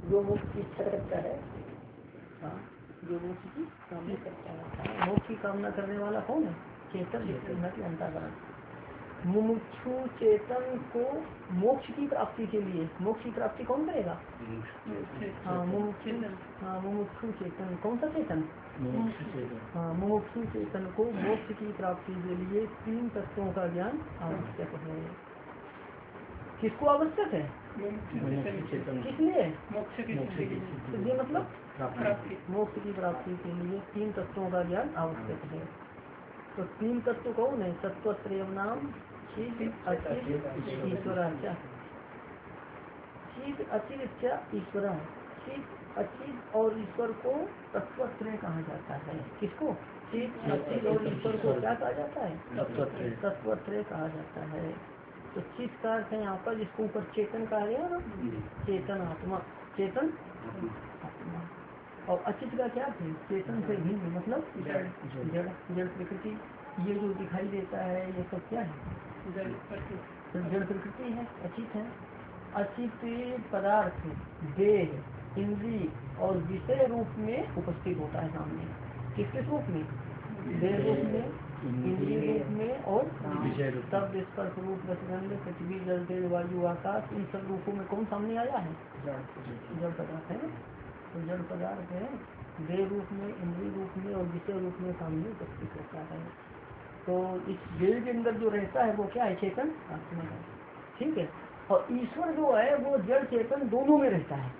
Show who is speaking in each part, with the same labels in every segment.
Speaker 1: जो मोक्ष की इच्छा रखता है, हाँ, जो मोक्ष की कामना करता है। मोक्ष की कामना करने वाला कौन है? चेतन, न कि अंतःकरण। मुमुक्षु चेतन को मोक्ष की प्राप्ति के लिए, मोक्ष की प्राप्ति कौन करेगा? हाँ, मुमुक्षु चेतन। कौन सा चेतन? हाँ, मुमुक्षु चेतन को मोक्ष की प्राप्ति के लिए 3 तत्वों का ज्ञान आवश्यक है। किसको आवश्यक है? किस लिए? मोक्ष के लिए, मतलब मोक्ष की प्राप्ति के लिए 3 तत्वों का ज्ञान आवश्यक है। तो 3 तत्व कौन है? तत्वत्रय नाम चिद अचिद ईश्वराचा। चिद अचिद ईश्वर। चिद अचिद और ईश्वर को तत्वत्रय कहा जाता है। किसको? चिद अचिद और ईश्वर को क्या कहा जाता है? तत्वत्रय कहा जाता है। तो चिद का अर्थ है यहाँ पर, जिसको ऊपर चेतन कहा गया ना, चेतन आत्मा, चेतन आत्मा। और अचित का क्या थे? चेतन से भिन्न, मतलब जड़ प्रकृति। ये जो दिखाई देता है ये सब क्या है? जड़ प्रकृति है, अचित है। अचित पदार्थ देह, इंद्रिय और विषय रूप में उपस्थित होता है सामने। किस किस रूप में? देह रूप में, इंद्रिय रूप में और शब्द स्पर्श रूप रसगंध पृथ्वी जल तेज वायु आकाश, इन सब रूपों में कौन सामने आया है? जड़ पदार्थ है। तो जड़ पदार्थ है, देह रूप में, इंद्रिय रूप में और विषय रूप में सामने उपस्थित होता है। तो इस देह के अंदर जो रहता है वो क्या है? चेतन आत्मा है। ठीक है। और ईश्वर जो है वो जड़ चेतन दोनों में रहता है।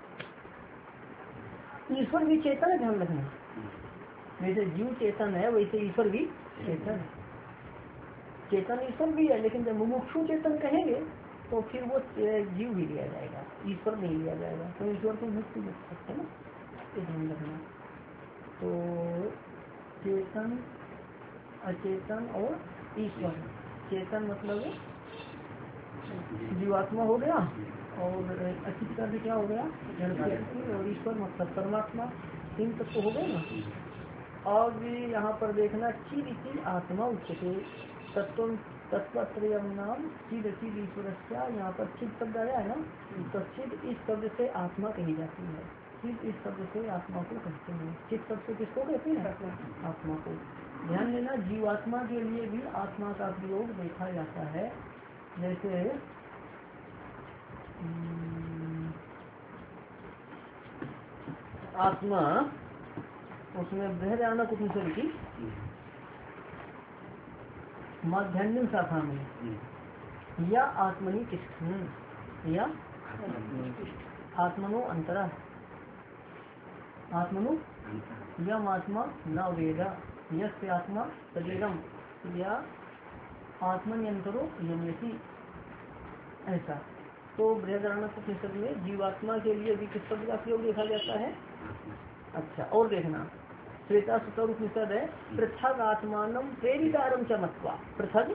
Speaker 1: ईश्वर भी चेतन है, ध्यान रखना। जैसे जीव चेतन है वैसे ईश्वर भी चेतन है। चेतन ईश्वर भी है, लेकिन जब मुमुक्षु चेतन कहेंगे तो फिर वो जीव भी लिया जाएगा, ईश्वर नहीं लिया जाएगा। तो ईश्वर को मुक्त लिख सकते हैं ना, ये ध्यान रखना। तो चेतन, अचेतन और ईश्वर। चेतन मतलब जीवात्मा हो गया, और अचित का भी क्या हो गया? जड़ प्रकृति। और ईश्वर मतलब परमात्मा। 3 तत्व हो गए ना। और भी यहाँ पर देखना, चिद आत्मा उच्चते तत्व तत्वत्रय नाम चिद चिद ईश्वर। यहाँ पर चिद शब्द आया है ना, तो चिद इस शब्द से आत्मा कही जाती है। चिद इस शब्द से आत्मा को कहते हैं। चिद शब्द से किसको कहते हैं? आत्मा को। ध्यान देना, जीवात्मा के लिए भी आत्मा का प्रयोग देखा जाता है। जैसे आत्मा, उसमें बृहदारण्यक उपनिषद की माध्यान्ह शाखा में या आत्मनि तिष्ठन्, या आत्मनो अंतरा, आत्मनो यम आत्मा न वेदा यस्य आत्मा शरीरम, या आत्मन्यंतरो यम्यति, ऐसा। तो बृहदारण्यक उपनिषद में जीवात्मा के लिए भी किस शब्द का प्रयोग देखा जाता है? अच्छा, और देखना, श्वेता सुतर उपनिषद है, पृथक आत्मान प्रेरितारम च मत्वा। पृथक,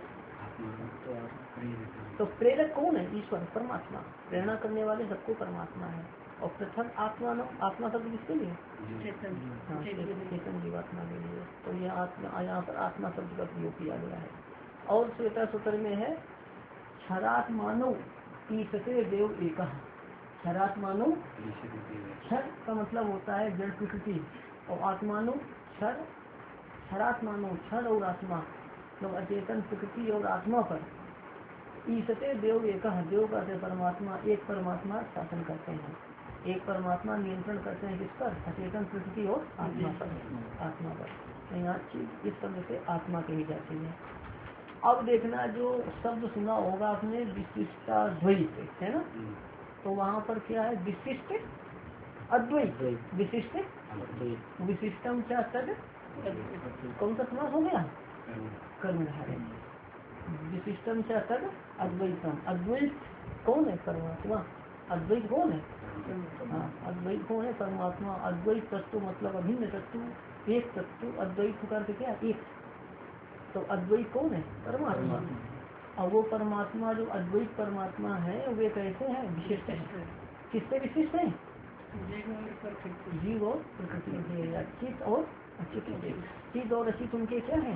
Speaker 1: तो प्रेरक कौन है? ईश्वर, परमात्मा। प्रेरणा करने वाले सबको परमात्मा है। और पृथक आत्मान, आत्मा शब्द किसके लिए? चेतन जीवात्मा के लिए। तो यह आत्मा, यहाँ पर आत्मा शब्द का प्रयोग किया गया है। और श्वेता सुतर में है, क्षरात्मानो ईशते देव एकः। क्षरात्मानो, क्षर का मतलब होता है जड़ प्रकृति, और आत्मानो क्षर, क्षरात्मानो क्षर और आत्मा, तो अचेतन प्रकृति और आत्मा पर ईशते देव एकः, देव का परमात्मा, एक परमात्मा शासन करते हैं। एक परमात्मा नियंत्रण करते हैं किस पर? अचेतन प्रकृति और आत्मा पर, आत्मा पर। तो यहाँ इस शब्द से आत्मा कही जाती है। अब देखना, जो शब्द सुना होगा आपने विशिष्टाद्वैत, है ना, तो वहाँ पर क्या है? विशिष्ट अद्वैत, विशिष्ट विशिष्टम क्या तद, कौन सा समास हो गया? कर्मधारय। विशिष्टम क्या तद अद्वैतम। अद्वैत कौन है? परमात्मा। अद्वैत कौन है? हाँ, अद्वैत कौन है? परमात्मा। अद्वैत तत्व मतलब अभिन्न तत्व, एक तत्व। अद्वैत का अर्थ क्या? एक। तो अद्वैत कौन है? परमात्मा। और वो परमात्मा जो अद्वैत परमात्मा है वे कैसे हैं? विशिष्ट है। किससे विशिष्ट है? जीव और प्रकृति, चित और अचित। चित और अचित उनके क्या है?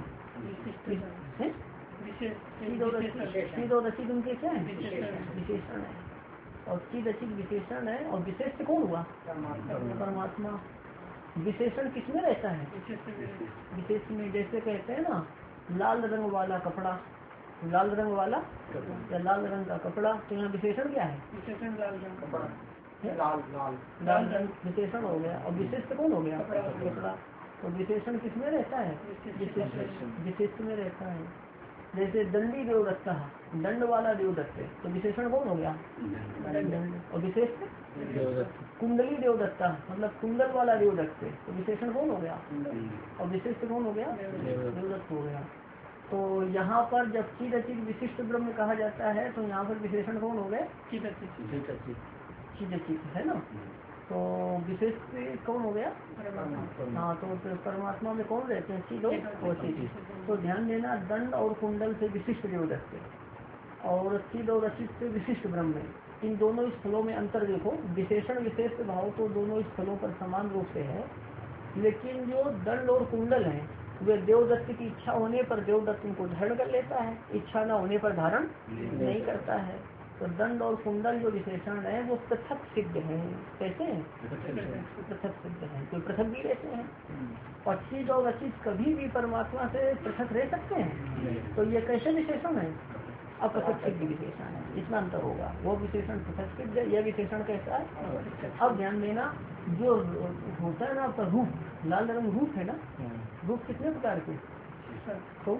Speaker 1: चित और अचित उनके क्या है? विशेषण है। और चिद अचित विशेषण है, और विशेष कौन हुआ? परमात्मा। विशेषण किसमें रहता है? विशेष में। जैसे कहते हैं ना लाल रंग वाला कपड़ा, लाल रंग वाला या लाल रंग का कपड़ा, तो यहाँ विशेषण क्या है? विशेषण लाल रंग कपड़ा, लाल रंग विशेषण हो गया, और विशेष कौन हो गया? कपड़ा। तो विशेषण किसमें रहता है? विशेष में रहता है। जैसे दंडी देवदत्ता, दंड वाला देवदत्त, तो विशेषण कौन हो गया? दंड। और विशेष कुंडली देवदत्ता, मतलब कुंडल वाला देवदत्त, तो विशेषण कौन हो गया? और विशेष कौन हो गया? देवदत्त हो गया। तो यहाँ पर जब चिद अचित विशिष्ट ब्रह्म कहा जाता है तो यहाँ पर विशेषण कौन हो गए? चिद अचित है ना। तो विशेष कौन हो गया? हाँ, तो परमात्मा में कौन रहते हैं? चिद और चित। तो ध्यान देना, दंड और कुंडल से विशिष्ट देवदत्त और चिद और अचित से विशिष्ट ब्रह्म, इन दोनों स्थलों में अंतर देखो। विशेषण विशेष भाव तो दोनों स्थलों पर समान रूप से है, लेकिन जो दंड और कुंडल है वे देवदत्त की इच्छा होने पर देवदत्त उनको धारण कर लेता है, इच्छा न होने पर धारण नहीं करता है। तो दंड और कुंडल जो विशेषण है वो पृथक सिद्ध है। कैसे हैं? पृथक सिद्ध है, कोई पृथक भी रहते हैं। और चिद और अचित कभी भी परमात्मा से पृथक रह सकते हैं। तो ये कैसे विशेषण है? अपृथक सिद्ध विशेषण है, इसमें अंतर होगा। वो विशेषण पृथक सिद्ध है, यह विशेषण कैसा है? अब ध्यान देना, जो होता है ना आपका रूप, लाल रंग रूप है ना, रूप कितने प्रकार के? तो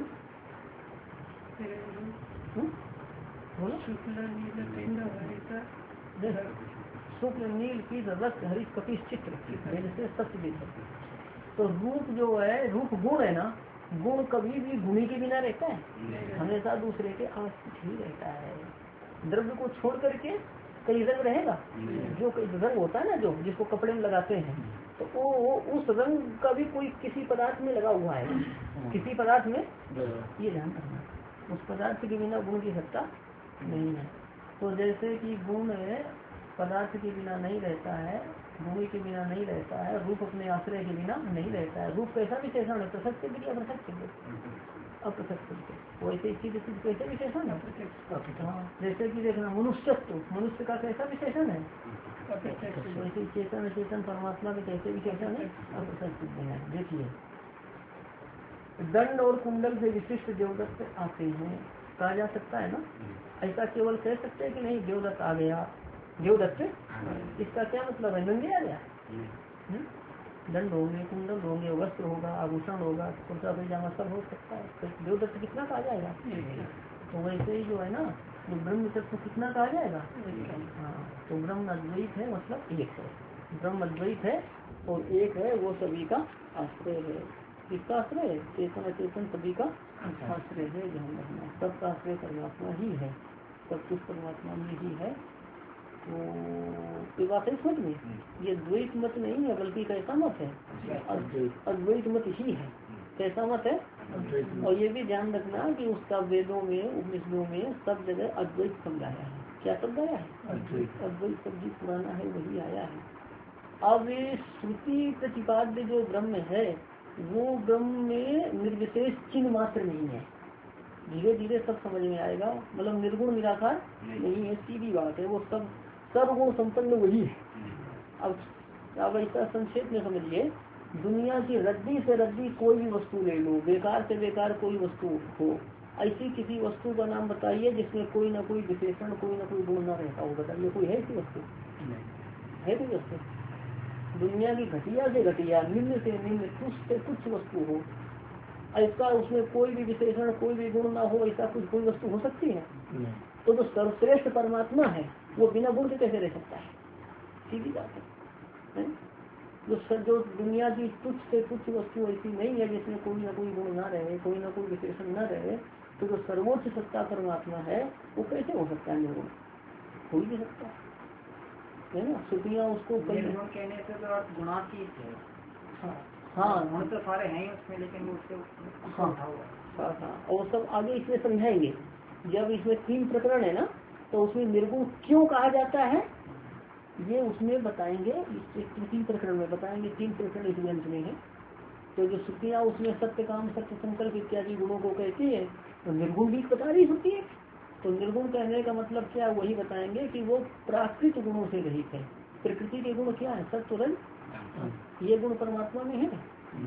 Speaker 1: शुक्ल नील पीत रक्त हरित कपिश चित्र जैसे सत्य। तो रूप जो है, रूप गुण है ना, गुण कभी भी गुणी के बिना रहता है, हमेशा दूसरे के आश्रित ही रहता है। द्रव्य को छोड़ करके कई रंग रहेगा, जो कई रंग होता है ना, जो जिसको कपड़े में लगाते हैं, तो वो उस रंग का भी कोई किसी पदार्थ में लगा हुआ है, किसी पदार्थ में, ये ध्यान रखना। उस पदार्थ के बिना गुण की सत्ता नहीं है। तो जैसे कि गुण पदार्थ के बिना नहीं रहता है, भूमि के बिना नहीं रहता है, रूप अपने आश्रय के बिना नहीं रहता है। रूप कैसा विशेषण है? पृथक सिद्ध या अपृथक सिद्ध? अपृथक सिद्ध। वैसे चीज कैसे विशेषण है? हाँ, जैसे कि देखना मनुष्यत्व, मनुष्य का कैसा विशेषण है? वैसे चेतन अचेतन परमात्मा के कैसे विशेषण है? अपृथक सिद्ध है। देखिए, दंड और कुंडल से विशिष्ट देवदत्त आते हैं, कहा जा सकता है ना। ऐसा केवल कह सकते हैं कि नहीं देवदत्त आ गया, देवदत्त, इसका क्या मतलब है? नंगे आ गया। दंड होंगे, कुंडल होंगे, वस्त्र होगा, आभूषण होगा, कुर्ता पैजामा सब हो सकता है, तो देवदत्त कितना कहा जाएगा? तो वैसे ही जो है ना, जो ब्रह्म तत्व कितना कहा जाएगा? हाँ, तो ब्रह्म अद्वैत है, मतलब एक है। ब्रह्म अद्वैत है और एक है, वो सभी का आश्रय है। किसका आश्रय है? चेतन अचेतन सभी का आश्रय है। ध्यान रखना, सबका आश्रय परमात्मा ही है, सब कुछ परमात्मा में ही है। तो ये बात है समझ में। ये द्वैत मत नहीं है, बल्कि कैसा मत है? अद्वैत मत ही है। कैसा मत है? और ये भी ध्यान रखना कि उसका वेदों में, उपनिषदों में सब जगह अद्वैत शब्द आया है। क्या शब्द आया है? अद्वैत शब्द पुराना है, वही आया है। अब श्रुति प्रतिपाद्य जो ब्रह्म है, वो ब्रह्म में निर्विशेष चिन्ह मात्र नहीं है। धीरे धीरे सब समझ में आएगा, मतलब निर्गुण निराकार नहीं है, सीधी बात है। वो सब सर्वगुण संपन्न वही है। अब ऐसा संक्षेप में समझिए, दुनिया की रद्दी से रद्दी कोई भी वस्तु ले लो, बेकार से बेकार कोई वस्तु हो, ऐसी किसी वस्तु का नाम बताइए जिसमें कोई ना कोई विशेषण, कोई ना कोई गुण ना रहता हो। बताइए, कोई है ऐसी वस्तु? है कोई वस्तु? दुनिया की घटिया से घटिया, निम्न से निम्न, तुच्छ से तुच्छ वस्तु हो, ऐसा उसमें कोई भी विशेषण, कोई भी गुण ना हो, ऐसा कुछ कोई वस्तु हो सकती है? तो जो सर्वश्रेष्ठ परमात्मा है वो बिना गुण के कैसे रह सकता है? सीधी बात है। जो दुनिया की तुच्छ से तुच्छ वस्तु ऐसी नहीं है जिसमें कोई ना कोई गुण ना रहे, कोई ना कोई विशेषण न रहे, तो जो सर्वोच्च सत्ता परमात्मा है वो कैसे हो सकता है निर्गुण? हो ही नहीं सकता है ना। श्रुतियाँ उसको कहने से तो गुणातीत है। हाँ, तो सारे हैं उसमें, लेकिन उससे और सब आगे इसमें समझाएंगे। जब इसमें 3 प्रकरण है ना, तो उसमें निर्गुण क्यों कहा जाता है ये उसमें बताएंगे। इस 3 प्रकरण में बताएंगे, 3 प्रकरण इस ग्रंथ में है। तो जो श्रुतियाँ उसमें सत्य काम, सत्य संकल्प इत्यादि गुणों को कहती है, तो निर्गुण भी बता रही होती है। तो निर्गुण कहने का मतलब क्या, वही बताएंगे कि वो प्राकृत गुणों से रहित है। प्रकृति के गुण क्या है, सत्व रज ये गुण परमात्मा में है।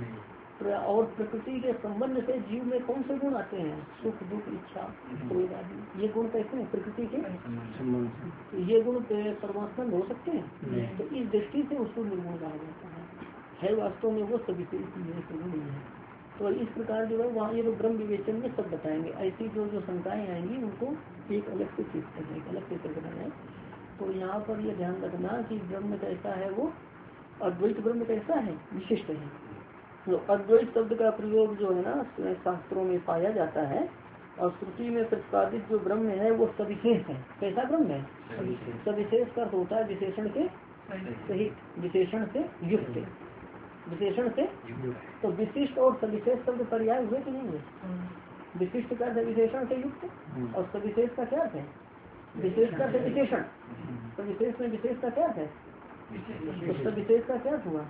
Speaker 1: और प्रकृति के संबंध से जीव में कौन से गुण आते हैं, सुख दुख इच्छा क्रोध आदि, ये गुण कैसे हैं प्रकृति के संबंध। ये गुण परमात्मा में हो सकते हैं, तो इस दृष्टि से उसको निर्गुण कहा जाता है वास्तव में वो सभी से नहीं है। तो इस प्रकार जो है वहाँ ये तो ब्रह्म विवेचन में सब बताएंगे। ऐसी जो शंकाएं आएंगी उनको एक अलग से चित्त करने अलग से करना है। तो यहाँ पर ये ध्यान रखना कि ब्रह्म कैसा है, वो अद्वैत ब्रह्म कैसा है, विशिष्ट है। तो अद्वैत शब्द का प्रयोग जो है ना शास्त्रों में पाया जाता है, और श्रुति में प्रतिपादित जो ब्रह्म है वो सविशेष है। कैसा ब्रह्म है, सविशेष का होता है विशेषण के सहित, विशेषण से युक्त, विशेषण से। तो विशिष्ट और सविशेष शब्द पर्याय हुए कि नहीं हुए। विशिष्ट का अर्थ विशेषण से युक्त और सविशेष का क्या है, विशेष का विशेषण। तो विशेष में विशेष का क्या है, तो सविशेष का क्या हुआ।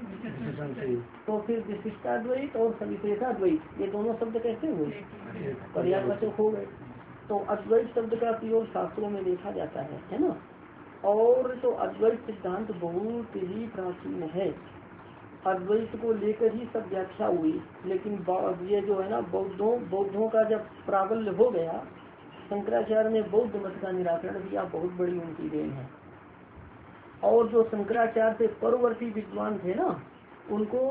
Speaker 1: तो फिर विशिष्टाद्वैत और सविशेषाद्वैत ये दोनों शब्द कैसे हुए, पर्यायवाचक हो गए। तो अद्वैत शब्द का प्रयोग शास्त्रों में देखा जाता है ना। और तो अद्वैत सिद्धांत बहुत ही प्राचीन है। अद्वैत को लेकर ही सब व्याख्या हुई, लेकिन ये जो है ना बौद्धों का जब प्राबल्य हो गया, शंकराचार्य ने बौद्ध मत का निराकरण किया, बहुत बड़ी उनकी देन है। और जो शंकराचार्य से परवर्ती विद्वान थे ना, उनको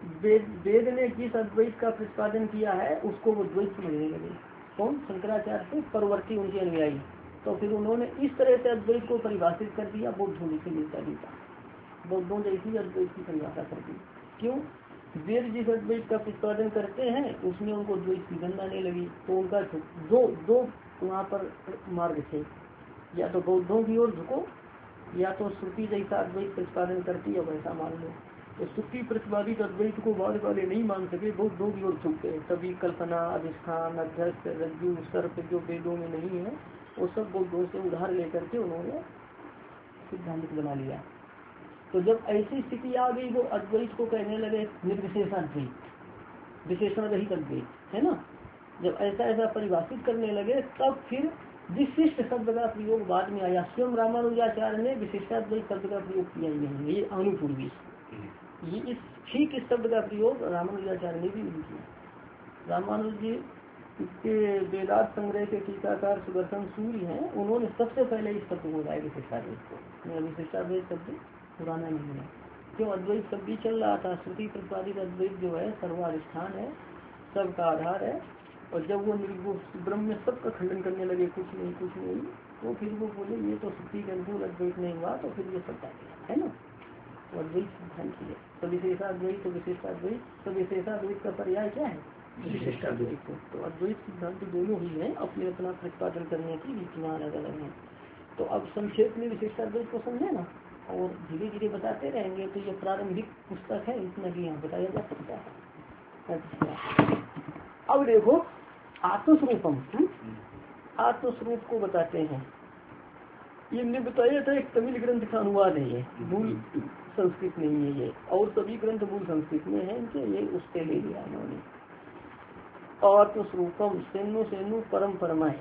Speaker 1: वेद ने जिस अद्वैत का प्रतिपादन किया है उसको वो द्वैत समझने लगे। कौन, शंकराचार्य से परवर्ती उनके अनुयायी। तो फिर उन्होंने इस तरह से अद्वैत को परिभाषित कर दिया, बौद्धों से मिलता जुलता, बौद्धों जैसी अद्वैत की परिभाषा कर दी। क्यों, वेद जिस अद्वैत का प्रतिपादन करते हैं उसमें उनको द्वैत की गंध आने लगी। तो उनका दो वहाँ पर मार्ग थे, या तो बौद्धों की ओर झुको, या तो श्रुति जैसा अद्वैत प्रतिपादन करती है वैसा मान लो। तो श्रुति प्रतिपादित अद्वैत को बाद वाले नहीं मान सके, बौद्धों की ओर झुक गए। सभी कल्पना, अधिष्ठान, अध्यक्ष, रज्जु, सर्प जो वेदों में नहीं है वो सब बौद्धों से उधार लेकर के उन्होंने सिद्धांत बना लिया। तो जब ऐसी स्थिति आ गई वो अद्वैत को कहने लगे निर्विशेषाद्वैत, विशेषण रहित अद्वैत, है ना। जब ऐसा परिभाषित करने लगे तब फिर विशिष्ट शब्द का प्रयोग बाद में आया। स्वयं रामानुजाचार्य ने विशिष्टाद्वैत शब्द का प्रयोग किया ही नहीं, ये अनुपूर्वी, ये इस शब्द का प्रयोग रामानुजाचार्य ने भी नहीं किया। रामानुज जी के वेदांत संग्रह के टीकाकार सुदर्शन सूर्य हैं, उन्होंने सबसे पहले इस शब्द को लाया विशिष्टाद्वैत को। विशिष्टाद्वैत शब्द पुराना नहीं है, क्यों, अद्वैत शब्द भी चल रहा था। श्रुति प्रतिपादित अद्वैत जो है सर्वाधिष्ठान है, सबका आधार है। और जब वो ब्रह्म में सबका खंडन करने लगे, कुछ नहीं, तो फिर वो बोले ये तो श्रुति के अनुकूल अद्वैत नहीं हुआ, तो फिर ये सब है ना। तो अद्वैत सिद्धांत है, तो विशेषाद्वैत तो विशिष्टाद्वैत, तो विशेषाद्वैत का पर्याय क्या है, विशिष्टाद्वैत। तो अद्वैत सिद्धांत दोनों ही है, अपने अपना प्रतिपादन करने की रीतियां अलग अलग है। तो अब संक्षेप में विशिष्टाद्वैत को समझे ना, और धीरे धीरे बताते रहेंगे। तो ये प्रारंभिक पुस्तक है, इतना भी यहाँ बताया जा सकता है। अच्छा, अब देखो आत्मस्वरूपम, आत्मस्वरूप को बताते हैं। ये हमने बताया था एक तमिल ग्रंथ का अनुवाद है, ये मूल संस्कृत नहीं है ये, और सभी ग्रंथ मूल संस्कृत में है इनके, ये उससे ले लिया इन्होंने। आत्मस्वरूपम सेनु सेनु परम परमाय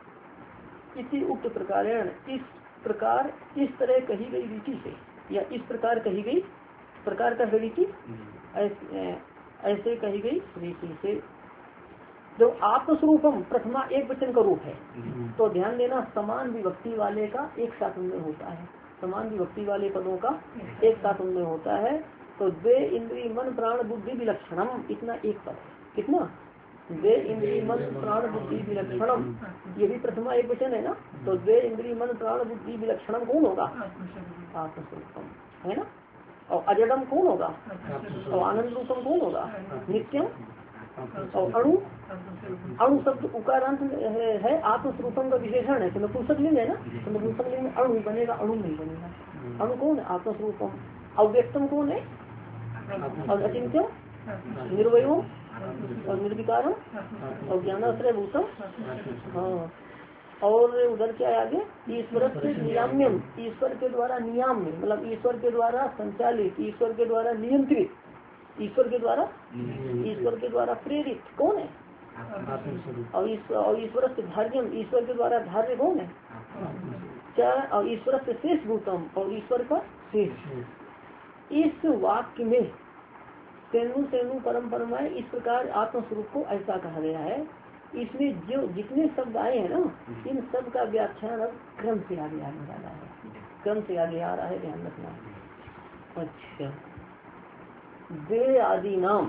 Speaker 1: इसी उक्त प्रकारेण, इस प्रकार इस तरह कही गई रीति से, या इस प्रकार कही गई, प्रकार का रीति ऐसे कही गई रीति से। जो आत्मस्वरूपम प्रथमा एक वचन का रूप है, तो ध्यान देना समान विभक्ति वाले का एक साथ उनमें होता है, समान विभक्ति वाले पदों का एक साथ उनमें होता है। तो द्वे इंद्रिय मन प्राण बुद्धि विलक्षणम, इतना एक पद है, कितना, द्वे इंद्रिय मन प्राण बुद्धि विलक्षणम, ये भी प्रथमा एक वचन है ना। तो द्वे इंद्रिय मन प्राण बुद्धि विलक्षणम कौन होगा, आत्मस्वरूपम, है ना। और अजडम कौन होगा, और आनंद रूपम कौन होगा, नित्यम। और अणु शब्द उकारांत है, आत्मस्वरूपम का विशेषण है, तो नपुंसकलिंग है ना, तो नपुंसकलिंग में अणु बनेगा, अणु नहीं बनेगा। अणु कौन है, आत्मस्वरूपम। अव्यक्तम कौन है, और अचिंत्यम, निर्वयो और निर्विकारम और ज्ञानाश्रय भूतम। हाँ, और उधर क्या है आगे, ईश्वर से नियाम्यम, ईश्वर के द्वारा नियाम्य, मतलब ईश्वर के द्वारा संचालित, ईश्वर के द्वारा नियंत्रित, ईश्वर के द्वारा प्रेरित कौन है, और ईश्वर से धार्यम, ईश्वर के द्वारा धार्य कौन है? क्या? और ईश्वर से शेष भूतम, और ईश्वर का शेष। इस वाक्य में सेनु सेनु परम परमाय इस प्रकार आत्मस्वरूप को ऐसा कहा गया है। इसमें जो जितने शब्द आए हैं ना, इन सब का व्याख्यान अब क्रम से आगे आने वाला है, क्रम से आगे आ रहा है, ध्यान रखना। अच्छा, दे आदि नाम,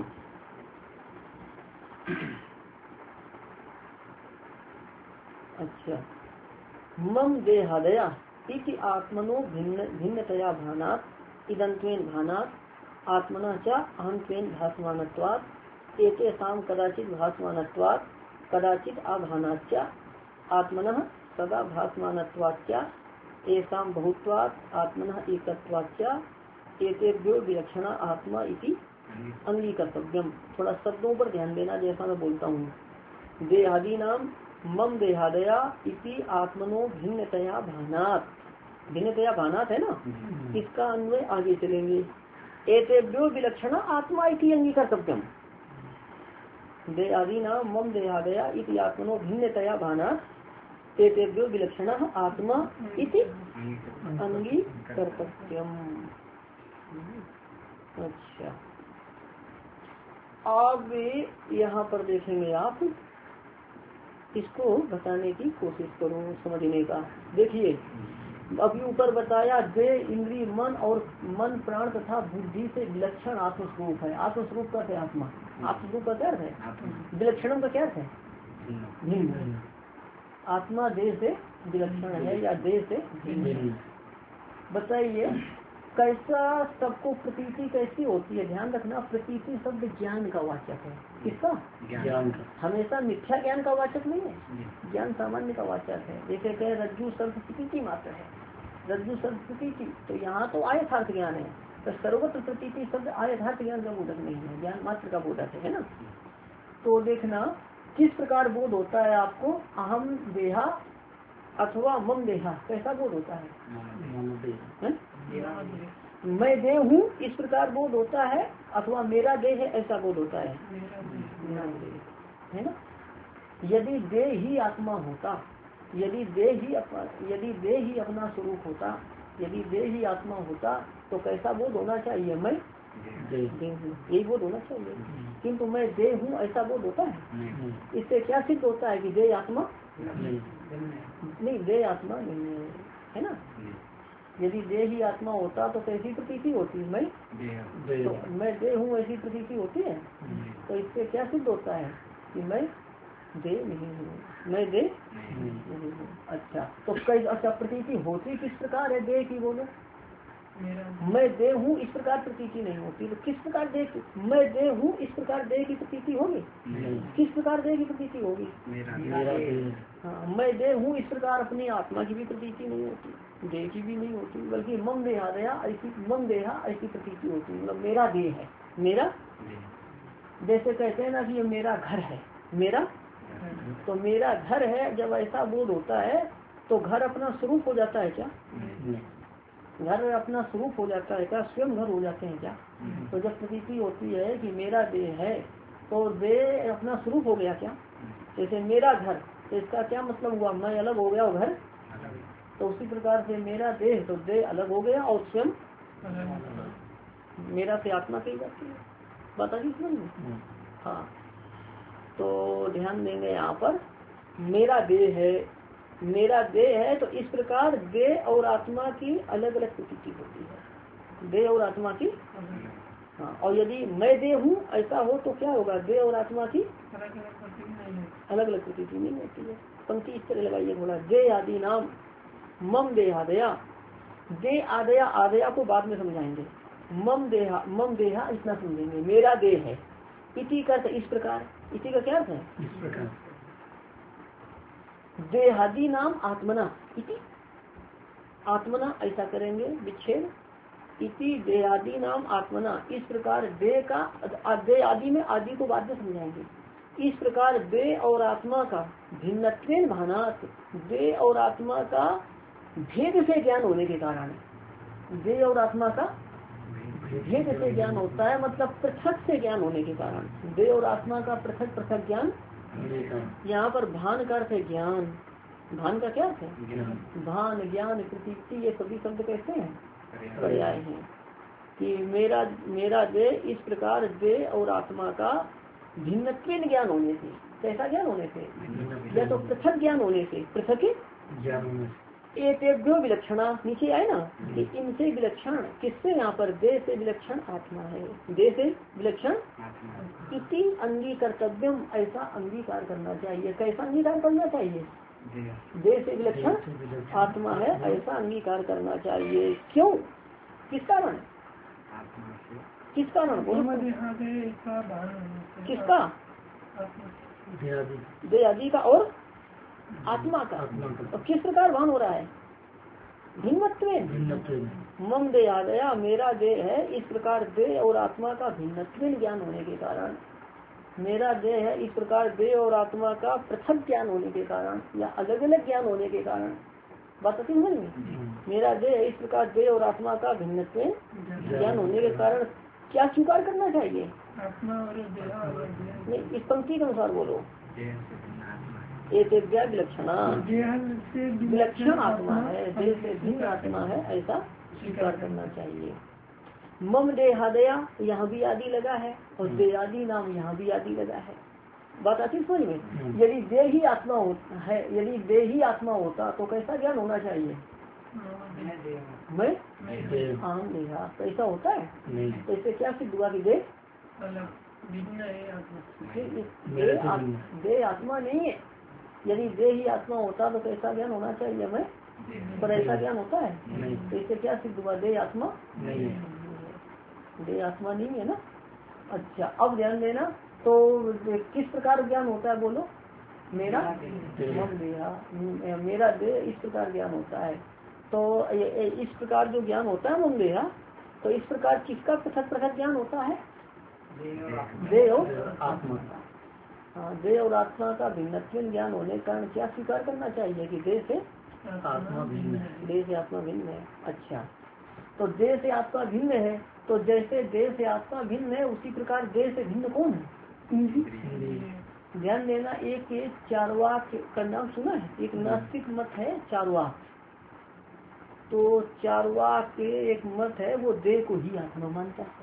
Speaker 1: अच्छा, मम देहादया इति आत्मनो भिन्न भिन्नतया भानात् इदंत्वेन भानात् आत्मना च अहंत्वेन भासमानत्वात् एतेषां कदाचित् भासमानत्वात् कदाचित् अभानाच्च आत्मनः सदा भासमानत्वाच्च एषां बहुत्वात् आत्मनः एकत्वाच्च एतेभ्यो विलक्षणा आत्मा इति अंगीकर्तव्यम। थोड़ा शब्दों पर ध्यान देना, जैसा मैं बोलता हूँ। देहादि नाम मम देहादया इति आत्मनो भिन्नतया भानात्, भिन्नतया भानात् है ना, इसका अन्वय आगे चलेंगे। एतेभ्यो विलक्षणा आत्मा इति अंगीकर्तव्यम। देहादि नाम मम देहादया इति आत्मनो भिन्नतया भानात् एतेभ्यो विलक्षणा आत्मा इति अंगीकर्तव्यम। अच्छा, अब यहाँ पर देखेंगे आप, इसको बताने की कोशिश करो समझने का। देखिए, अभी ऊपर बताया दे इंद्रिय मन और मन प्राण तथा बुद्धि से विलक्षण आत्मस्वरूप है। आत्मस्वरूप का क्या? आत्मा। आत्मस्वरूप का क्या है? विलक्षण का क्या है? भिन्न। आत्मा देह से विलक्षण है या देह से भिन्न। बताइए कैसा सबको प्रतीति कैसी होती है? ध्यान रखना, प्रतीति शब्द ज्ञान का वाचक है। किसका? ज्ञान का। हमेशा मिथ्या ज्ञान का वाचक नहीं है, ज्ञान सामान्य का वाचक है। जैसे कहे रज्जु सर्व प्रतीति मात्र है, रज्जु सर्व प्रतीति, तो यहाँ तो आयथार्थ ज्ञान है, तो सर्वत्र प्रतीति शब्द आयथार्थ ज्ञान का बोधक नहीं है, ज्ञान मात्र का बोधक है ना। तो देखना किस प्रकार बोध होता है आपको, अहम देहा अथवा मम देहा, कैसा बोध होता है? मैं देह हूँ इस प्रकार बोध होता है, अथवा मेरा देह है ऐसा बोध होता है ना। यदि देह ही आत्मा होता, यदि देह ही अपना स्वरूप होता, यदि देह ही आत्मा होता तो कैसा बोध होना चाहिए? मैं देह हूँ, यही बोध होना चाहिए। किंतु मैं देह हूँ ऐसा बोध होता है। इससे क्या सिद्ध होता है कि देह आत्मा नहीं, देह आत्मा नहीं है ना। यदि देह ही आत्मा होता तो कैसी प्रतीति होती? मैं तो मैं देह हूँ ऐसी प्रतीति होती है। तो इससे क्या सिद्ध होता है कि मैं देह नहीं हूँ, मैं देह नहीं हूँ। अच्छा, तो कई अच्छा प्रतीति होती किस प्रकार है देह की? बोलो, मैं देह हूँ इस प्रकार प्रतीति नहीं होती। तो किस प्रकार देह, मैं देह हूँ इस प्रकार देह की प्रतीति होगी? किस प्रकार देह की प्रतीति होगी? हाँ, मैं देह हूँ इस प्रकार अपनी आत्मा की भी प्रतीति नहीं होती, देह की भी नहीं होती, बल्कि मम देहादया ऐसी, मम देहा ऐसी प्रतीति होती है। मतलब मेरा देह है, मेरा, जैसे कहते हैं ना कि ये मेरा घर है, मेरा, तो मेरा घर है जब ऐसा बोध होता है तो घर अपना स्वरूप हो जाता है क्या? घर अपना स्वरूप हो जाता है क्या? स्वयं घर हो जाते हैं क्या? तो जब प्रतीति होती है कि मेरा देह है तो देह अपना स्वरूप हो गया क्या? जैसे मेरा घर, तो इसका क्या मतलब हुआ? मैं अलग हो गया और घर, तो उसी प्रकार से मेरा देह, तो देह अलग हो गया और स्वयं मेरा से आत्मा कही जाती है। बता दी समझ में? हाँ, तो ध्यान देंगे यहाँ पर, मेरा देह है, मेरा देह है, तो इस प्रकार देह और आत्मा की अलग अलग प्रतीति होती है, देह और आत्मा की। हाँ, और यदि मैं देह हूँ ऐसा हो तो क्या होगा? देह और आत्मा की अलग अलग प्रतीति नहीं होती है। पंक्ति इस तरह लगाइए थोड़ा, देह आदि नाम मम देहादया, दे आदया, आदया को बाद में समझाएंगे, मम देहा इतना समझेंगे, मेरा देह है। इति का इस प्रकार, इति का क्या अर्थ है? इस प्रकार। देहादि नाम आत्मना, इति आत्मना ऐसा करेंगे विच्छेद, इति देहादि नाम आत्मना, इस प्रकार देह का, देह आदि में आदि को बाद में समझाएंगे। इस प्रकार देह और आत्मा का भिन्नत्वेन भानात्, देह और आत्मा का भेद से ज्ञान होने के कारण, देह और आत्मा का भेद से ज्ञान होता है, मतलब पृथक से ज्ञान होने के कारण, देह और आत्मा का पृथक पृथक ज्ञान यहाँ पर भान का अर्थ है ज्ञान। भान का क्या अर्थ है? भान, ज्ञान, प्रतीति, ये सभी शब्द कैसे हैं? पर्याय हैं। कि मेरा देह इस प्रकार देह और आत्मा का भिन्नत्वेन ज्ञान होने से, कैसा ज्ञान होने से? या तो पृथक ज्ञान होने से, पृथक ज्ञान। एतेभ्यो विलक्षणा, नीचे आए ना कि इनसे विलक्षण, किससे? यहाँ पर देह से विलक्षण आत्मा है, देह से विलक्षण इति अंगीकर्तव्यम, ऐसा अंगीकार करना चाहिए। कैसा अंगीकार करना चाहिए? देह से विलक्षण आत्मा है ऐसा अंगीकार करना चाहिए। क्यों? किस कारण? किस कारण? किसका? देह आदि का और आत्मा का। और किस प्रकार भान हो रहा है? भिन्नत्वेन। मम देहादया, मेरा देह है इस प्रकार देह और आत्मा का भिन्नत्वेन ज्ञान होने के कारण। मेरा देह है इस प्रकार देह और आत्मा का पृथक ज्ञान होने के कारण, या अलग अलग ज्ञान होने के कारण। बात समझ में? मेरा देह इस प्रकार देह और आत्मा का भिन्नत्वेन ज्ञान होने के कारण क्या स्वीकार करना चाहिए? आत्मा और देह। इस पंक्ति के अनुसार बोलो। एक विलक्षणा, विलक्षण आत्मा है, देह से भिन्न आत्मा है, ऐसा स्वीकार करना चाहिए। मम देहादया, यहाँ भी आदि लगा है, और देहादि नाम यहाँ भी आदि लगा है। बात आती समझ में? यदि देह ही आत्मा होता है, यदि देह ही आत्मा होता तो कैसा ज्ञान होना चाहिए? मैं आम देहा, तो ऐसा होता है? तो इससे क्या सिद्ध हुआ कि देह आत्मा नहीं है। यदि देह ही आत्मा होता तो कैसा ज्ञान होना चाहिए? मैं, पर ऐसा ज्ञान होता है? तो इससे क्या सिद्ध हुआ? देह आत्मा नहीं है, देह आत्मा नहीं है ना। अच्छा, अब ध्यान देना, तो किस प्रकार ज्ञान होता है बोलो? मेरा मेरा देह इस प्रकार ज्ञान होता है। तो इस प्रकार जो ज्ञान होता है मम देहा, तो इस प्रकार किसका पृथक पृथक ज्ञान होता है? देह और आत्मा का। हाँ, देह और आत्मा का भिन्नत्व ज्ञान होने के कारण क्या स्वीकार करना चाहिए कि देह से आत्मा भिन्न है, देह से आत्मा भिन्न है। अच्छा, तो देह से आत्मा भिन्न है, तो जैसे देह से आत्मा भिन्न है उसी प्रकार देह से भिन्न कौन है? ध्यान देना, एक चारवाक का नाम सुना है? एक नास्तिक मत है चारवाक। तो चारवाक के एक मत है, वो देह को ही आत्मा मानता है।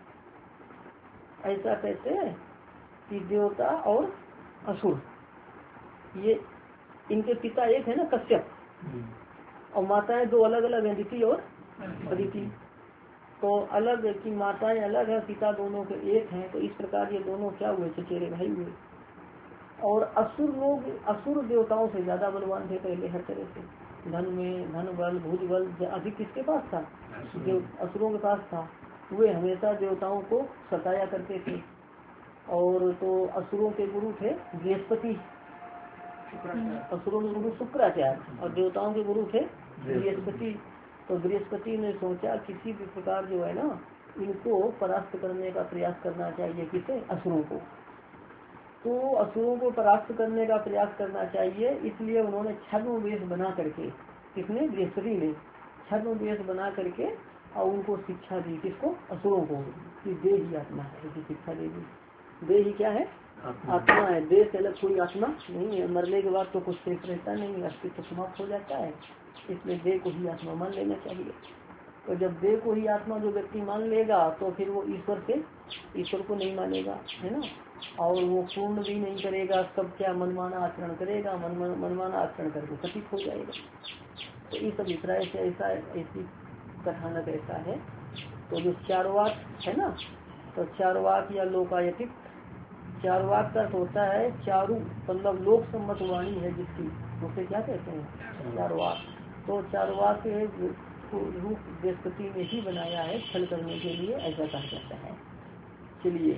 Speaker 1: ऐसा कहते हैं कि देवता और असुर, ये इनके पिता एक है ना, कश्यप, और माताएं दो अलग अलग हैं, अदिति और अदिति। तो अलग की माताएं अलग है, पिता दोनों के एक हैं। तो इस प्रकार ये दोनों क्या हुए? चचेरे भाई हुए। और असुर लोग, असुर देवताओं से ज्यादा बलवान थे पहले हर तरह से, धन में, धन बल, भुज बल अधिक किसके पास था? असुरों के पास था। वे हमेशा देवताओं को सताया करते थे। और तो असुरों के गुरु थे बृहस्पति, असुरों के गुरु शुक्राचार्य, और देवताओं के गुरु थे बृहस्पति। तो बृहस्पति ने सोचा किसी भी प्रकार जो है ना, इनको परास्त करने का प्रयास करना चाहिए। किसे? असुरों को। तो असुरों को परास्त करने का प्रयास करना चाहिए, इसलिए उन्होंने छद्म वेश बना करके, किसने? बृहस्पति ने छद्म वेश बना करके और उनको शिक्षा दी। किसको? असुरों को, कि देह ही आत्मा है, की शिक्षा दे दी। देह ही क्या है? आत्मा है। देह से अलग कोई आत्मा नहीं है। मरने के बाद तो कुछ शेष रहता नहीं, अस्तित्व समाप्त हो जाता है। इसलिए देह को ही आत्मा मान लेना चाहिए। तो जब देह को ही आत्मा जो व्यक्ति मान लेगा तो फिर वो ईश्वर को नहीं मानेगा, है ना। और वो पूर्ण भी नहीं करेगा, सब क्या मनमाना आचरण करेगा, मनमाना आचरण करके पतित हो जाएगा। तो इस अभिप्राय से ऐसी कथानक ऐसा है। तो जो चारवाक है ना, तो चारवाक या लोकायतिक, चारवाक का होता है चारु, मतलब लोक सम्मत वाणी है जिसकी, उसे क्या कहते हैं? चारवाक। तो चारवाक रूप बृहस्पति ने ही बनाया है छल करने के लिए, ऐसा कहा जाता है। चलिए,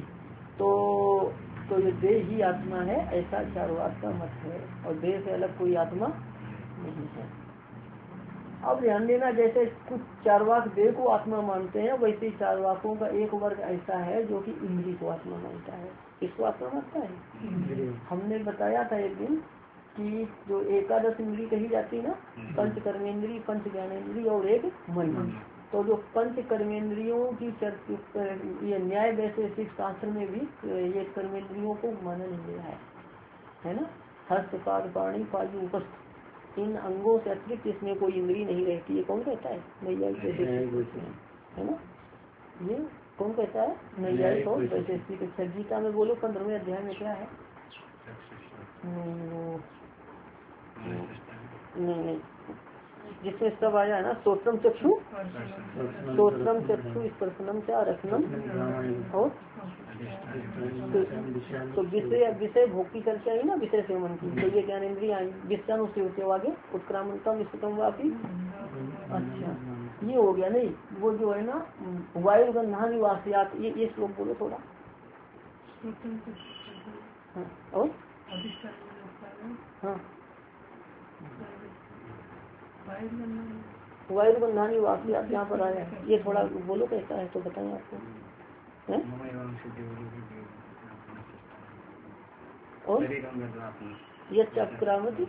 Speaker 1: तो ये देह ही आत्मा है, ऐसा चारवाक का मत है, और देह से अलग कोई आत्मा नहीं है। अब ध्यान देना, जैसे कुछ चारवाक देह को आत्मा मानते हैं, वैसे चारवाकों का एक वर्ग ऐसा है जो कि इंद्रिय को आत्मा मानता है। किसको आत्मा मानता है? हमने बताया था एक दिन कि जो एकादश इंद्री कही जाती है ना, पंच कर्मेंद्री, पंच ज्ञानेंद्री और एक मन। तो जो पंच कर्मेंद्रियों की ये न्याय वैशेषिक शास्त्र में भी ये कर्मेंद्रियों को माना नहीं गया है। है ना। हस्त पाद पाणी पायु उपस्थ, इन अंगों से अतिरिक्त इसमें कोई इंद्री नहीं रहती है। कौन कहता है? नैयायिक है ना। ये कौन कहता है? नैयायिक और वैशेषिक। अच्छा गीता में बोलो 15वें अध्याय में क्या है? नहीं जिसमें सब आया है ना, श्रोत्रम चक्षु स्पर्शनम चा रसनम और तो विषय भोग की चर्चा आई ना, विषय सेवन की। तो ये ज्ञान इंद्रिया आई विषयानुसेव्य आगे उत्क्रामंतम इष्टतम वापी। अच्छा ये हो गया। नहीं वो जो है ना वायु गंधा निवासियात, ये श्लोक बोलो थोड़ा। हाँ, और हाँ वायु गंधानी वासियात यहाँ पर आया है। ये थोड़ा बोलो कैसा है तो बताएं आपको। और ये चक्रामति।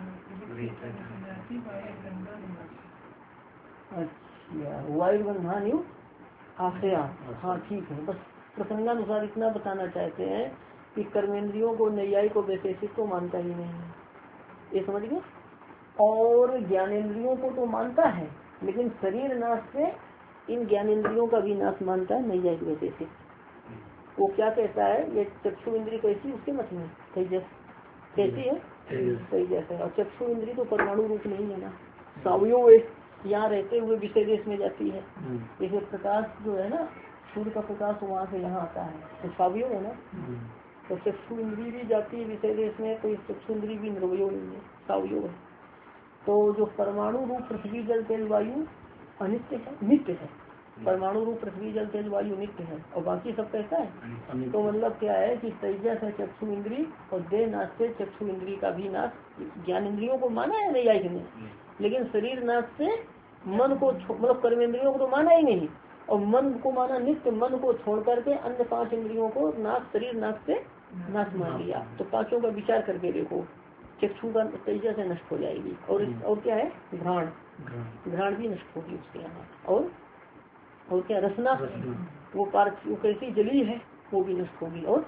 Speaker 1: अच्छा वायु गंधानी आश्रया। हाँ ठीक है। बस प्रसंगानुसार इतना बताना चाहते हैं कि कर्मेंद्रियों को नैयायिक को वैशेषिक को मानता ही नहीं है, ये समझ गए। और ज्ञानेंद्रियों को तो मानता है, लेकिन शरीर नाश से इन ज्ञानेंद्रियों का भी नाश मानता है नैयायिक वैशेषिक। वो क्या कहता है? ये चक्षु इंद्री कैसी उसके मत में तेजस कैसी है? तेजस है। और चक्षु इंद्री तो परमाणु रूप नहीं है ना, सावयव यहाँ रहते हुए विषय देश में जाती है। जैसे प्रकाश जो है ना, सूर्य का प्रकाश वहाँ से यहाँ आता है तो सावयव है ना। तो चक्षु इंद्री भी जाती है विषय देश में, तो चक्षु इंद्री भी निर्वयव नहीं है, सावयव है। तो जो परमाणु रूप पृथ्वी जल तेज वायु अनित्य है, नित्य है। परमाणु रूप पृथ्वी जल तेज वायु नित्य है और बाकी सब कैसा है? तो मतलब क्या है कि तेजस है चक्षु इंद्री और देह नाश से चक्षु इंद्री का भी नाश। ज्ञान इंद्रियों को माना है नैयायिक ने, लेकिन शरीर नाश से मन को मतलब कर्मेंद्रियों को तो माना ही नहीं, और मन को माना नित्य। मन को छोड़ करके अन्य 5 इंद्रियों को नाश, शरीर नाश से नाश मान लिया। तो पांचों का विचार करके देखो, चक्षु का तेजस से नष्ट हो जाएगी। और क्या है? घ्राण, घ्राण भी नष्ट होगी उसके यहाँ। और क्या? रसना, वो कैसी जली है वो भी नष्ट होगी। और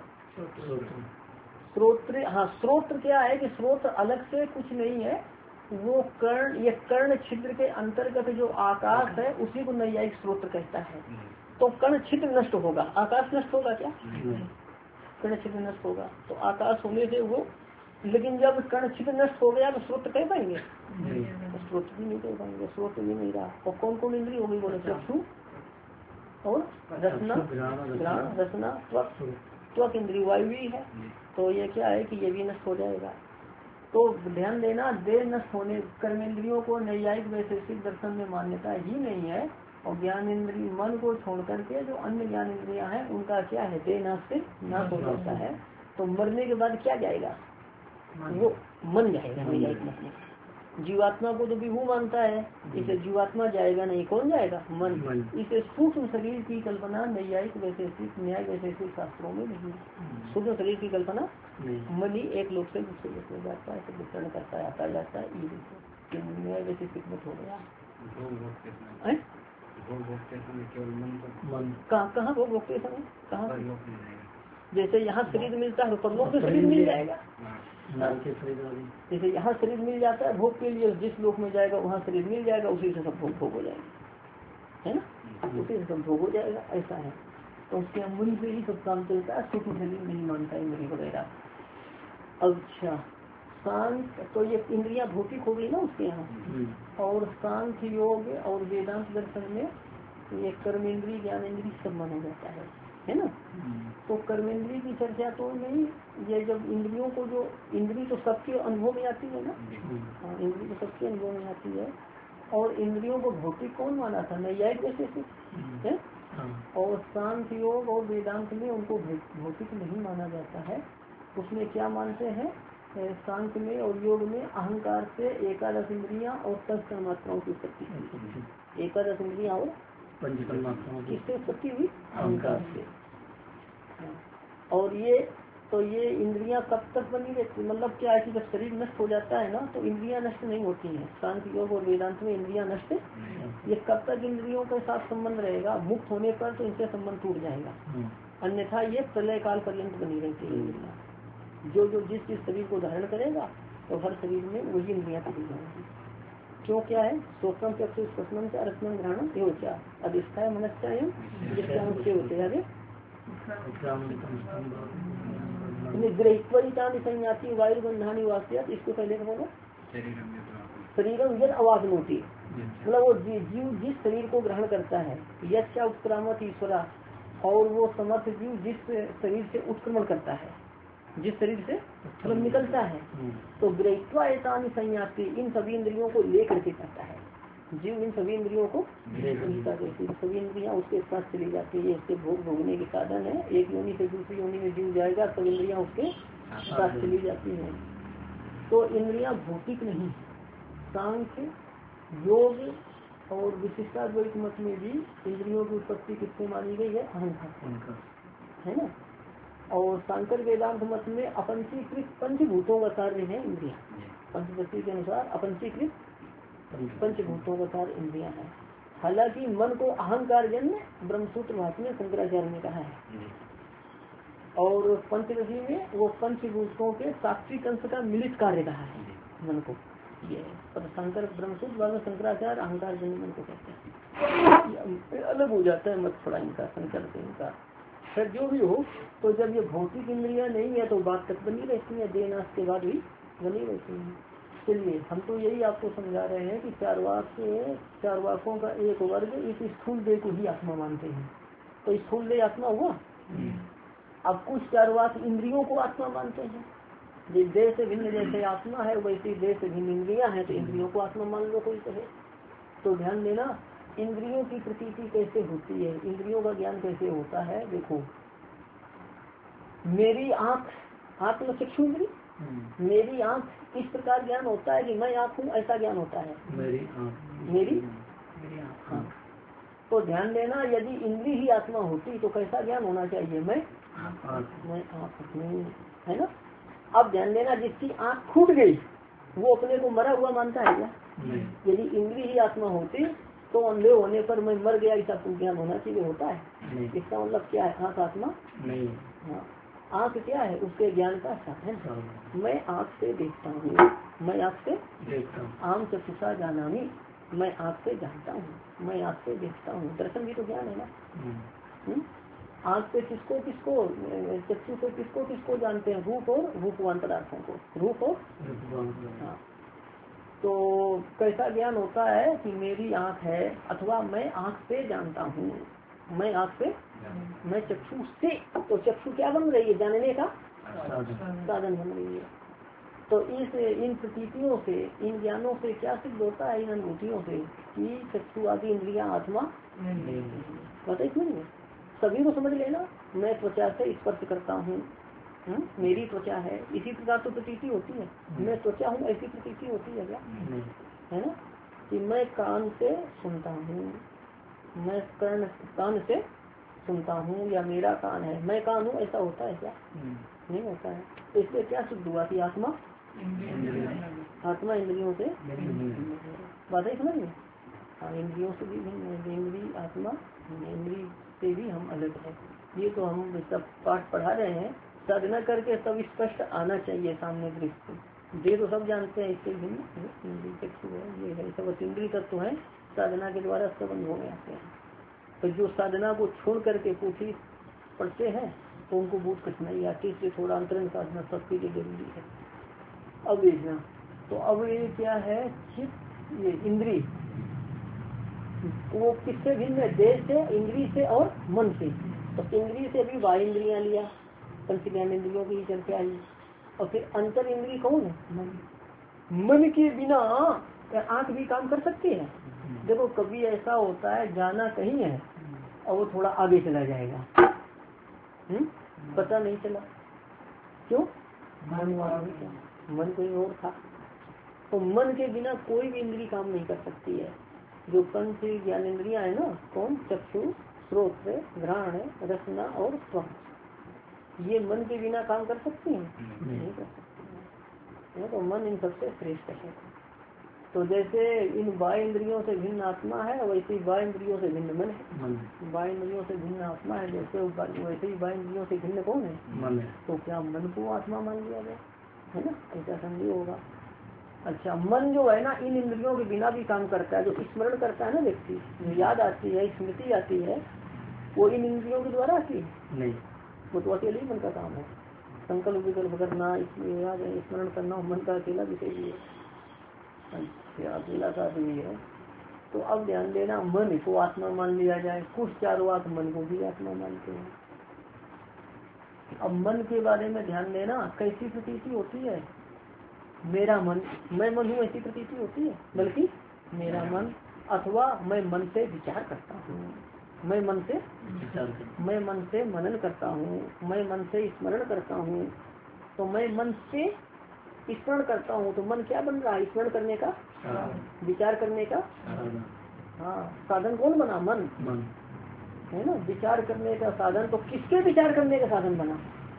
Speaker 1: श्रोत्र, हाँ श्रोत्र क्या है कि श्रोत्र अलग से कुछ नहीं है, वो कर्ण, ये कर्ण छिद्र के अंतर्गत जो आकाश है उसी को नैयायिक श्रोत्र कहता है। तो कर्ण छिद्र नष्ट होगा, आकाश नष्ट होगा क्या? कर्ण छिद्र नष्ट होगा तो आकाश होने से वो, लेकिन जब कर्ण छिद्र नष्ट हो गया तो श्रोत्र कह पाएंगे? तो श्रोत्र भी नहीं कह पाएंगे, श्रोत्र भी नहीं रहा। और कौन कौन इंद्रिय होगी बोले? चक्षु और रसना, घ्राण, रसना, त्वक इंद्रिय वायु भी है। तो ये क्या है कि ये भी नष्ट हो जाएगा। तो ध्यान देना, देह नष्ट होने कर्मेंद्रियों को नैयायिक वैशेषिक दर्शन में मान्यता ही नहीं है। और ज्ञान इंद्रिय मन को छोड़ करके जो अन्य ज्ञान इंद्रियां हैं उनका क्या है? देह नाश से नाश हो जाता है। तो मरने के बाद क्या जाएगा? वो मन जाएगा नैयायिक मत में। जीवात्मा को तो विभू मानता है, इसे जीवात्मा जाएगा नहीं, कौन जाएगा? मन। इसे सूक्ष्म शरीर की कल्पना नैयायिक वैशेषिक न्याय वैशेषिक शास्त्रों में नहीं। सूक्ष्म शरीर की कल्पना मन ही एक लोक से दूसरे लोक में जाता है, तो वितरण करता है, आता जाता है। ये न्याय वैशेषिक मत हो गया। कहाँ भोग भोगते समय कहाँ? जैसे यहाँ शरीर मिलता है तो परलोक में शरीर मिल जाएगा। जैसे यहाँ शरीर मिल जाता है भोग के लिए, जिस लोक में जाएगा वहाँ शरीर मिल जाएगा, उसी से सब भोग हो जाएगा, है ना। उसी से सब भोग हो जाएगा, ऐसा है। तो उसके मन से ही सब काम चलता है, सूक्ष्म शरीर नहीं मानता इंद्रिय वगैरह। अच्छा शांत, तो ये इंद्रियां भौतिक हो गई ना उसके यहाँ। और शांत योग और वेदांत दर्शन में ये कर्मेंद्रीय ज्ञानेंद्रीय सब माना जाता है ना। तो कर्मेंद्रीय की चर्चा तो नहीं, ये जब इंद्रियों को, जो इंद्रिय तो सबके अनुभव में आती है ना। हाँ इंद्रिय तो सबके अनुभव में आती है। और इंद्रियों को भौतिक कौन माना था? नैयायिक वैशेषिक है। और शांत योग और वेदांत में उनको भौतिक नहीं माना जाता है। उसमें क्या मानते हैं? शांत में और योग में अहंकार से 11 इंद्रियां और 10 मात्राओं की उत्पत्ति। 11 इंद्रियां और किससे उत्पत्ति हुई? अहंकार से। और ये तो ये इंद्रियां कब तक बनी रहती? मतलब क्या है कि जब शरीर नष्ट हो जाता है ना तो इंद्रियां नष्ट नहीं होती हैं। शांत योग और वेदांत में इंद्रियां नष्ट, ये कब तक इंद्रियों के साथ संबंध रहेगा? मुक्त होने पर तो इनसे संबंध टूट जाएगा, अन्यथा ये प्रलय काल पर्यंत बनी रहती है इंद्रियां। जो जो जिस जिस शरीर को धारण करेगा तो हर शरीर में वही इंद्रियां चली जाएंगी। क्यों क्या है? सोचम चक्षु स्पर्शनम से रसनम ग्रहणम एवं क्या अधिष्ठाय मनस्यायम जिसके होते आगे ग्रहित्वरितानि संयाति वायुर्गंधानि वास्यात्, इसको पहले का बोलो शरीरम यद अवाप्नोति, मतलब वो जीव जिस शरीर को ग्रहण करता है, यच्चा उत्क्रामत ईश्वरा, और वो समर्थ जीव जिस शरीर से उत्क्रमण करता है, जिस शरीर से मतलब निकलता है, तो ग्रहित्वायतानि संयाति, इन सभी इंद्रियों को लेकर के करता है जीव, इन सभी इंद्रियों को सभी इंद्रियां उसके साथ चली जाती है। इसके भोग भोगने के साधन है। एक योनि से दूसरी योनि में जीव जाएगा, सब इंद्रियां उसके साथ चली जाती हैं। तो इंद्रियां भौतिक नहीं। सांख्य योग और विशिष्टाद्वैत मत में भी इंद्रियों की उत्पत्ति किससे मानी गई है? अहंकार है ना। और सांकर वेदांत मत में अपंचीकृत पंचभूतों का कार्य है इंद्रिया। पंचदशी के अनुसार अपंचीकृत पंचभूतों का कार्य इंद्रिया है। हालांकि मन को अहंकार जन्य ब्रह्मसूत्र भाष्य में शंकराचार्य ने कहा है, और पंचदशी में वो पंचभूतों के सात्विक अंश का मिलित कार्य कहा है मन को। ये शंकर ब्रह्मसूत्र भाष्य में शंकराचार्य अहंकार जन्य मन को कहते हैं। अलग हो जाता है मत थोड़ा इनका, शंकर से इनका। फिर जो भी हो, तो जब ये भौतिक इंद्रियां नहीं है तो बात तक बनी रहती है, देनाश के बाद भी बनी रहती है। इसलिए हम तो यही आपको समझा रहे हैं कि चारवाकों का एक वर्ग इस स्थूल देह को ही आत्मा मानते हैं। तो स्थूल देह आत्मा हुआ। अब कुछ चारवाक इंद्रियों को आत्मा मानते हैं। जिस देह से भिन्न जैसे आत्मा है वैसी देह से भिन्न इंद्रियां हैं, तो इंद्रियों को आत्मा मान लो कोई कहे। तो ध्यान देना, इंद्रियों की प्रतीति कैसे होती है, इंद्रियों का ज्ञान कैसे होता है। देखो, मेरी आँख, आत्म चक्षु इंद्री, मेरी आँख, इस प्रकार ज्ञान होता है कि मैं आँख हूँ, ऐसा ज्ञान होता है। मेरी आँख। तो ध्यान देना, यदि इंद्री ही आत्मा होती तो कैसा ज्ञान होना चाहिए? मैं आँख हूँ, है ना। अब ध्यान देना, जिसकी आँख फूट गई वो अपने को मरा हुआ मानता है क्या? यदि इंद्री ही आत्मा होती तो अंधे होने पर मैं मर गया ऐसा ज्ञान होना चाहिए, होता है? इसका मतलब क्या है? आँख आत्मा नहीं। हाँ, आँख क्या है? उसके ज्ञान का साधन। मैं आँख से देखता हूँ, मैं आँख से देखता हूँ। आम चक्षुषा जानामि, मैं आँख से जानता हूँ, मैं आँख से देखता हूँ। दर्शन भी तो ज्ञान है ना। आँख से किसको किसको, चक्षु से किसको किसको जानते हैं? रूप और रूपवांतरार्थों को, रूप और हाँ। तो कैसा ज्ञान होता है कि मेरी आँख है, अथवा मैं आँख से जानता हूँ, मैं आँख से, मैं चक्षु से। तो चक्षु क्या बन रही है? जानने का साधन बन रही है। तो इन प्रतीतियों से, इन ज्ञानों से क्या सिद्ध होता है? इन अनुभूतियों से कि चक्षु आदि इंद्रियां आत्मा बताइए नहीं। सभी को समझ लेना, मैं त्वचा से स्पर्श करता हूँ, मेरी त्वचा है, इसी प्रकार तो प्रतीति होती है। मैं त्वचा हूँ ऐसी प्रतीति होती है क्या? है ना। कि मैं कान से सुनता हूँ, मैं कान से सुनता हूँ, या मेरा कान है, मैं कान हूँ, ऐसा होता है क्या? नहीं होता है। तो इससे क्या सिद्ध हुआ कि आत्मा इंद्रियों से बात है, समझ में। हाँ, इंद्रियों से भी भिन्न, इंद्री आत्मा, इंद्री से भी हम अलग है। ये तो हम सब पाठ पढ़ा रहे हैं, साधना करके सब स्पष्ट आना चाहिए सामने दृष्टि। ये तो सब जानते हैं, इससे भिन्न इंद्री चक्षु है, ये है, सब इंद्री तत्व है, साधना के द्वारा सब अनुभव में आते हैं। तो जो साधना को छोड़ करके पोथी पढ़ते हैं तो उनको बहुत कठिनाई आती है, इसलिए थोड़ा अंतरण साधना सबके लिए जरूरी है। अब देखना, तो अब ये क्या है? चित्त, ये इंद्री वो किससे भिन्न है? देह से, इंद्री से और मन से। तो इंद्री से भी बाह्य इंद्रियां लिया, पंच ज्ञान इंद्रियों की चर्चा आई, और फिर अंतर इंद्री कौन है? मन के बिना आंख भी काम कर सकती है। देखो, कभी ऐसा होता है जाना कहीं है और वो थोड़ा आगे चला जाएगा, पता नहीं चला, क्यों? मन कोई और था। तो मन के बिना कोई भी इंद्री काम नहीं कर सकती है। जो पंच ज्ञान इंद्रियां है ना, कौन? चक्षु, श्रोत्र, घ्राण, रसना और स्पर्श, ये मन के बिना काम कर सकती हैं? नहीं कर सकती है। तो मन इन सबसे श्रेष्ठ है। तो जैसे इन बाह्य इंद्रियों से भिन्न आत्मा है वैसे ही बाह्य इंद्रियों से भिन्न मन है। बाह्य इंद्रियों से भिन्न आत्मा है जैसे वैसे ही बाह्य इंद्रियों से भिन्न कौन है? मन है। तो क्या मन को आत्मा मान लिया गया है ना? ऐसा संदेह होगा। अच्छा, मन जो है ना इन इंद्रियों के बिना भी काम करता है। जो स्मरण करता है ना व्यक्ति, जो याद आती है, स्मृति आती है, वो इन इंद्रियों के द्वारा आती है नहीं, वो तो अकेले ही मन का काम है। संकल्प विकल्प करना, स्मरण करना मन का अकेला विषय भी है। अच्छा, अकेला का भी है। तो अब ध्यान देना, मन को आत्मा मान लिया जाए। कुछ चारवाक मन को भी आत्मा मानते हैं। अब मन के बारे में ध्यान देना, कैसी प्रतीति होती है? मेरा मन, मैं मन हूँ ऐसी प्रतीति होती है, बल्कि मेरा मन, अथवा मैं मन से विचार करता हूँ, मैं मन से मनन करता हूँ, मैं मन से स्मरण करता हूँ। तो मैं मन से स्मरण करता हूँ तो मन क्या बन रहा है? स्मरण करने का, विचार करने का। हाँ, साधन कौन बना? मन है ना, विचार करने का साधन। तो किसके विचार करने का साधन बना?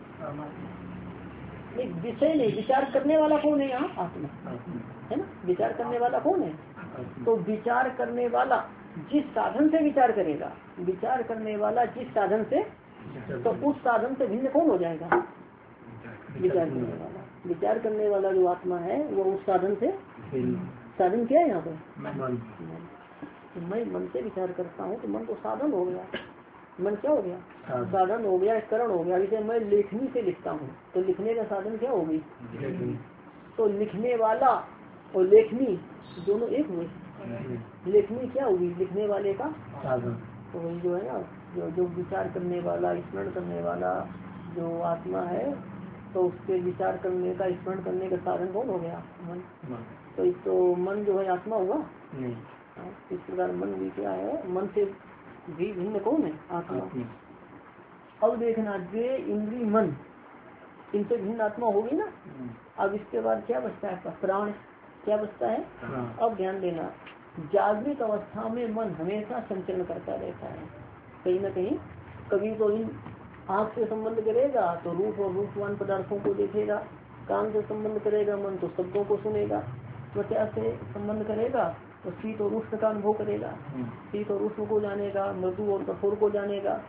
Speaker 1: एक विषय नहीं, विचार करने वाला कौन है यहाँ? आत्मा है ना। विचार करने वाला कौन है? तो विचार करने वाला जिस साधन से विचार करेगा, विचार करने वाला जिस साधन से, तो उस साधन से भिन्न कौन हो जाएगा? विचार करने वाला। विचार करने वाला जो आत्मा है वो उस साधन से, साधन क्या है यहाँ पे? तो मैं मन से विचार करता हूँ तो मन तो साधन हो गया। मन क्या हो गया? साधन हो गया, करण हो गया। जैसे मैं लेखनी से लिखता हूँ तो लिखने का साधन क्या होगी? तो लिखने वाला और लेखनी दोनों एक हुए। लेखनी क्या हुई? लिखने वाले का साधन। तो वही जो है ना, जो विचार करने वाला, स्मरण करने वाला जो आत्मा है, तो उसके विचार करने का, स्मरण करने का साधन कौन हो गया? मन। तो मन जो है आत्मा हुआ नहीं। इस प्रकार मन भी क्या है? मन से भी भिन्न कौन है? आत्मा। अब देखना, जे इंद्री मन, इनसे भिन्न आत्मा होगी ना। अब इसके बाद क्या बचता है? प्राण। क्या बचता है? अब ध्यान देना, जागृत अवस्था में मन हमेशा संचरण करता रहता है। कहीं न कहीं कभी तो इन आँख से संबंध करेगा तो रूप और रूपवान पदार्थों को देखेगा, कान से संबंध करेगा मन तो शब्दों को सुनेगा, त्वचा से संबंध करेगा तो शीत और उष्ण का अनुभव करेगा, शीत और उष्ण को जानेगा, मृदु और कठोर को जानेगा।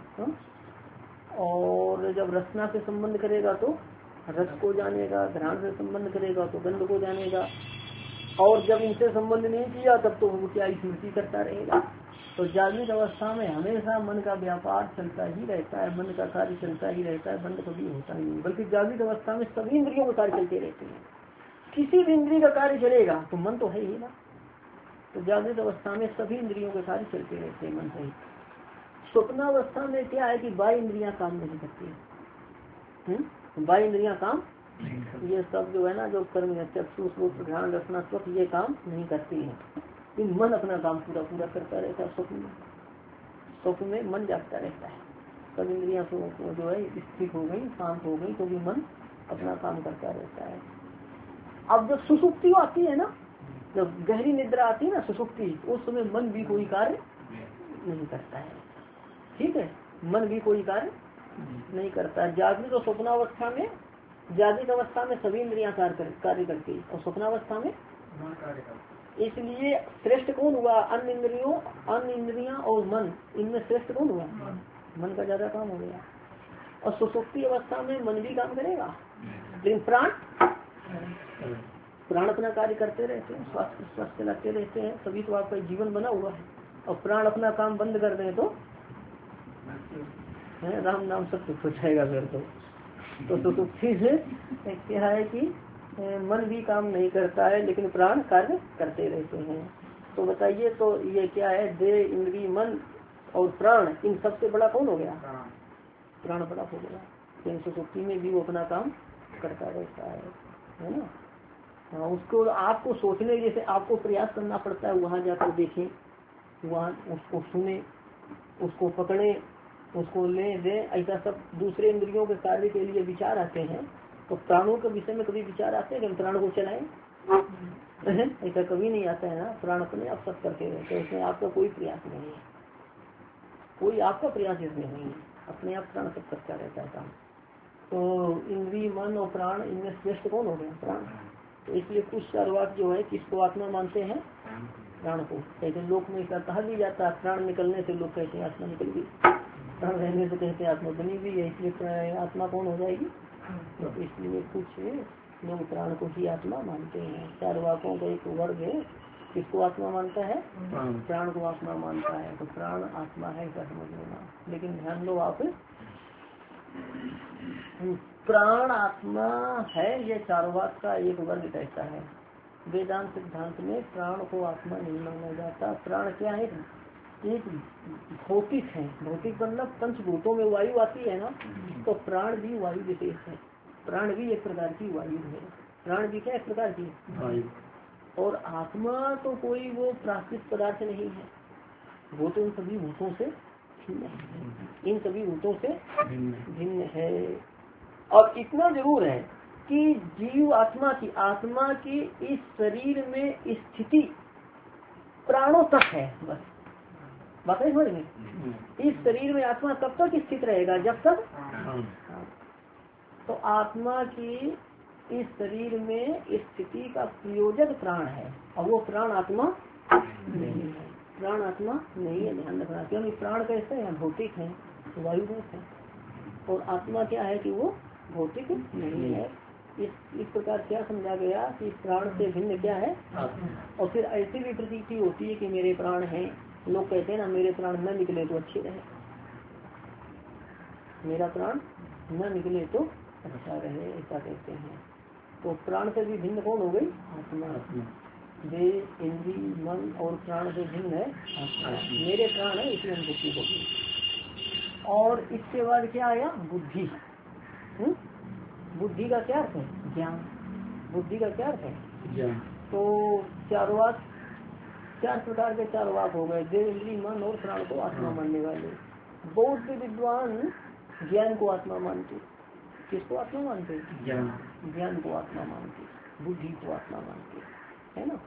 Speaker 1: और जब रचना से संबंध करेगा तो रस को जानेगा, घ्राण से संबंध करेगा तो गंध को जानेगा, और जब इनसे संबंध नहीं किया तब तो वो क्या स्मृति करता रहेगा। तो जागृत अवस्था में हमेशा मन का व्यापार चलता ही रहता है, मन का कार्य चलता ही रहता है, बंद कभी होता ही नहीं। बल्कि जागृत अवस्था में सभी इंद्रियों के कार्य चलते रहते हैं। किसी भी इंद्रिय का कार्य चलेगा तो मन तो है ही ना। तो जागृत अवस्था में सभी इंद्रियों के कार्य चलते रहते हैं मन सहित। स्वप्नावस्था में क्या है कि बाह्य इंद्रियां काम नहीं करती। बाह्य इंद्रियां काम, ये सब जो है ना, जो कर्म है, चक्षु श्रोत्र घ्राण रसना स्वप्न, ये काम नहीं करती है। ये मन अपना काम पूरा पूरा करता रहता है। स्वप्न में, स्वप्न में मन जागता रहता है। सब इंद्रियां जो है स्थिर हो गई, शांत हो गई, तो भी मन अपना काम करता रहता है। अब जब सुसुप्ति आती है ना, जब गहरी निद्रा आती है ना, सुसुप्ति, उस समय मन भी कोई कार्य नहीं करता है। ठीक है, मन भी कोई कार्य नहीं करता। जागृत और स्वप्नावस्था में, जागृत अवस्था में सभी इंद्रियां कार्य करती और स्वप्नावस्था में, इसलिए श्रेष्ठ कौन हुआ? अन्य इंद्रियां और मन, इनमें श्रेष्ठ कौन हुआ? मन का ज्यादा काम हो गया। और सुसुप्ति अवस्था में मन भी काम करेगा, लेकिन प्राण अपना कार्य करते रहते हैं, स्वास्थ्य चलाते रहते हैं, तभी तो आपका जीवन बना हुआ है। और प्राण अपना काम बंद कर दें तो राम नाम सब कुछ हो जाएगा फिर तो सुसुप्ति से क्या है कि मन भी काम नहीं करता है लेकिन प्राण कार्य करते रहते हैं। तो बताइए, तो ये क्या है? देह, इंद्रिय, मन और प्राण, इन सबसे बड़ा कौन हो गया? प्राण बड़ा हो गया। लेकिन सुसुप्ति में भी वो अपना काम करता रहता है ना। हाँ, उसको आपको सोचने, जैसे आपको प्रयास करना पड़ता है, वहाँ जाकर देखें, वहाँ उसको सुने, उसको पकड़े, उसको ले दे, ऐसा सब दूसरे इंद्रियों के कार्य के लिए विचार आते हैं। तो प्राणों के विषय में कभी विचार आते हैं कि हम प्राण को चलाएं? ऐसा कभी नहीं आता है ना। प्राण अपने आप सब करते रहते हैं, इसमें आपका कोई प्रयास नहीं है, कोई आपका प्रयास इसमें नहीं है, अपने आप प्राण सब करता रहता है काम। तो इंद्रिय, मन और प्राण, इनमें श्रेष्ठ कौन हो गया? प्राण। तो इसलिए कुछ चारवाक जो है किसको आत्मा मानते हैं, प्राण को। कहते लोक में इसका कहा भी जाता है प्राण निकलने से लोग कहते हैं आत्मा निकल गई, प्राण रहने से कहते हैं आत्मा बनी हुई है, इसलिए आत्मा कौन हो जाएगी। तो इसलिए कुछ लोग प्राण को ही आत्मा मानते हैं। चारवाकों का एक वर्ग है किसको आत्मा मानता है, प्राण को आत्मा मानता है। तो प्राण आत्मा है ऐसा समझ लेना। लेकिन ध्यान दो आप, प्राण आत्मा है ये चारवाक का एक वर्ग कहता है। वेदांत सिद्धांत में प्राण को आत्मा नहीं माना जाता। प्राण क्या है, एक भौतिक है। भौतिक मतलब पंचभूतों में वायु आती है ना, तो प्राण भी वायु विशेष है। प्राण भी एक प्रकार की वायु है। प्राण भी क्या एक प्रकार की वायु। और आत्मा तो कोई वो प्राकृतिक पदार्थ नहीं है, वो तो इन सभी भूतों से भिन्न है, इन सभी भूतों से भिन्न है। और इतना जरूर है कि जीव आत्मा की इस शरीर में स्थिति प्राणों तक है, बस बात है समझ में। इस शरीर में आत्मा तब तक स्थित रहेगा जब तक, तो आत्मा की इस शरीर में स्थिति का प्रयोजक प्राण है, और वो प्राण आत्मा नहीं है। प्राण आत्मा नहीं है, ध्यान रखना। क्योंकि प्राण कैसे है, भौतिक है, वायु है, और आत्मा क्या है कि वो भौतिक नहीं है। इस प्रकार क्या समझा गया कि प्राण से भिन्न क्या है। और फिर ऐसी भी प्रतीति होती है कि मेरे प्राण हैं, लोग कहते हैं ना मेरे प्राण न निकले तो अच्छे रहे, मेरा प्राण न निकले तो अच्छा रहे, ऐसा कहते हैं। तो प्राण से भी भिन्न कौन हो गई, आत्मा। देह इंद्री मन और प्राण से भिन्न है आत्मा। मेरे प्राण है इसलिए अनुभूति होगी। और इसके बाद क्या आया, बुद्धि। बुद्धि का क्या अर्थ है, ज्ञान। बुद्धि का क्या अर्थ है, ज्ञान। तो चारवाक, चार प्रकार के चारवाक हो गए, देह इंद्री मन और प्राण को आत्मा मानने वाले। बौद्ध विद्वान ज्ञान को आत्मा मानते। किसको आत्मा मानते, ज्ञान को आत्मा मानते, बुद्धि को आत्मा मानते, है ना।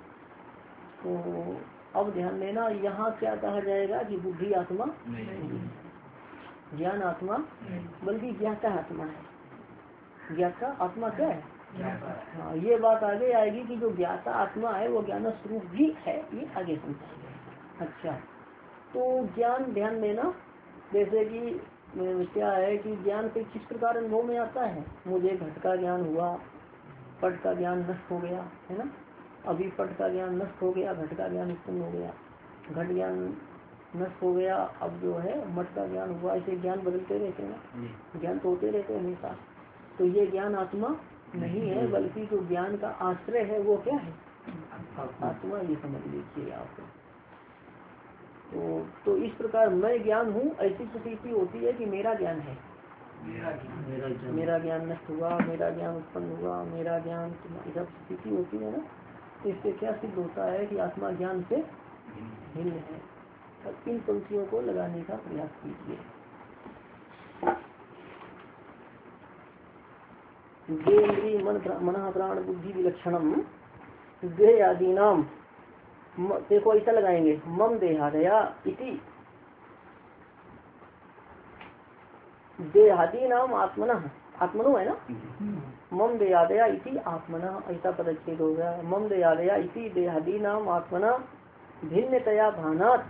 Speaker 1: तो अब ध्यान देना, यहाँ क्या कहा जाएगा कि बुद्धि आत्मा नहीं, ज्ञान आत्मा, बल्कि ज्ञाता आत्मा है। ज्ञाता आत्मा क्या है, हाँ, ये बात आगे आएगी कि जो ज्ञाता आत्मा है वो ज्ञान स्वरूप भी है, ये आगे समझाएंगे। अच्छा, तो ज्ञान ध्यान देना, जैसे कि क्या है कि ज्ञान पे किस प्रकार अनुभव में आता है। मुझे घट का ज्ञान हुआ, पट का ज्ञान नष्ट हो गया, है ना। अभी पट का ज्ञान नष्ट हो गया, घट का ज्ञान उत्पन्न हो गया, घट ज्ञान नष्ट हो गया, अब जो है मठ का ज्ञान हुआ। ऐसे ज्ञान बदलते रहते हैं ना, ज्ञान तो होते रहते हैं हमेशा। तो ये ज्ञान आत्मा नहीं है, बल्कि जो ज्ञान का आश्रय है वो क्या है, आत्मा, ये समझ लीजिए आप। तो इस प्रकार मैं ज्ञान हूँ, ऐसी प्रतीति होती है कि मेरा ज्ञान है, मेरा ज्ञान नष्ट हुआ, मेरा ज्ञान उत्पन्न हुआ, मेरा ज्ञान, सब स्थिति होती है ना। इससे क्या सिद्ध होता है कि आत्मा ज्ञान से भिन्न है। और इन पंक्तियों को लगाने का प्रयास कीजिए। देह मन प्राण बुद्धि विलक्षणम देह आदि नाम, देखो ऐसा लगाएंगे, मम देहादया इति देहादि नाम आत्मना, आत्मनो है ना, मम देहादया इति आत्मना, ऐसा पदच्छेद हो गया। मम देहादया इति देहादि नाम आत्मना भिन्नतया भानात्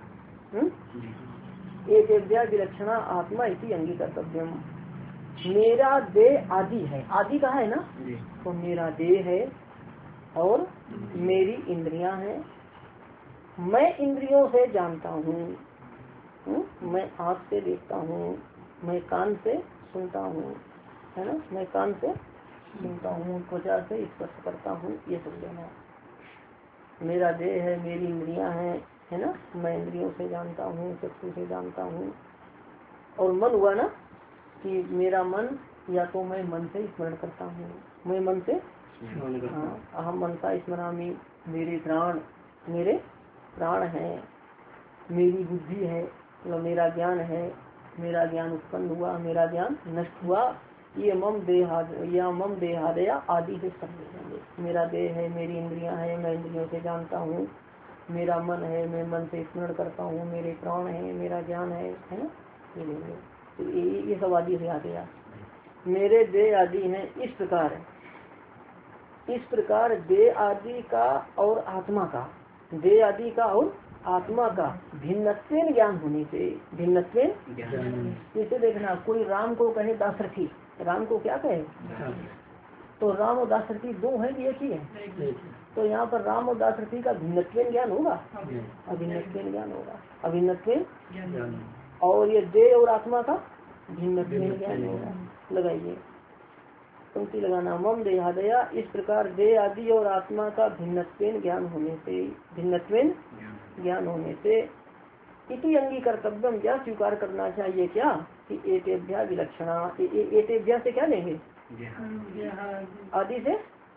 Speaker 1: एक विलक्षणा आत्मा इति अंगीकर्तव्यम। मेरा देह आदि है, आदि कहा है ना, तो मेरा देह है और मेरी इंद्रियां हैं। मैं इंद्रियों से जानता हूँ, मैं आँख से देखता हूँ, मैं कान से सुनता हूँ, है ना, मैं कान से सुनता हूँ, त्वचा से स्पर्श करता हूँ, ये सब लेना। मेरा देह है, मेरी इंद्रियां हैं, है ना, मैं इंद्रियों से जानता हूँ, चक्षु से जानता हूँ। और मन हुआ ना कि मेरा मन, या तो मैं मन से स्मरण करता हूँ, मैं मन से, हाँ, अहम मनसा स्मरामि, मेरे प्राण है, मेरी बुद्धि है, मतलब मेरा ज्ञान है, मेरा ज्ञान उत्पन्न हुआ, मेरा ज्ञान नष्ट हुआ। ये मम देहादया आदि से समझेंगे। मेरा देह है, मेरी इंद्रियां हैं, मैं इंद्रियों से जानता हूँ, मेरा मन है, मैं मन से स्मरण करता हूँ, मेरे प्राण है, मेरा ज्ञान है ना, तो ये सब आदि से आ गया। मेरे देह आदि हैं, इस प्रकार है। इस प्रकार देह आदि का और आत्मा का, देह आदि का और आत्मा का भिन्नत्वेन ज्ञान होने से, भिन्नत्वेन जैसे देखना कोई राम को कहे दाशरथी, राम को क्या कहे, तो राम और दाशरथी दो है कि एक ही है, तो यहाँ पर राम और दाशरथी का भिन्नत्वेन ज्ञान होगा, अभिन्नत्वेन ज्ञान होगा, अभिन्नत्वेन। और ये देह और आत्मा का भिन्नत्वेन ज्ञान होगा। लगाइए पंक्ति लगाना, मम देहादया, इस प्रकार देह आदि और आत्मा का भिन्नत्वेन ज्ञान होने से, भिन्नत्वेन ज्ञान होने से इति अंगी कर्तव्यम, यह स्वीकार करना चाहिए क्या कि एतेभ्या विलक्षणा, एतेभ्या से क्या लेंगे, आदि से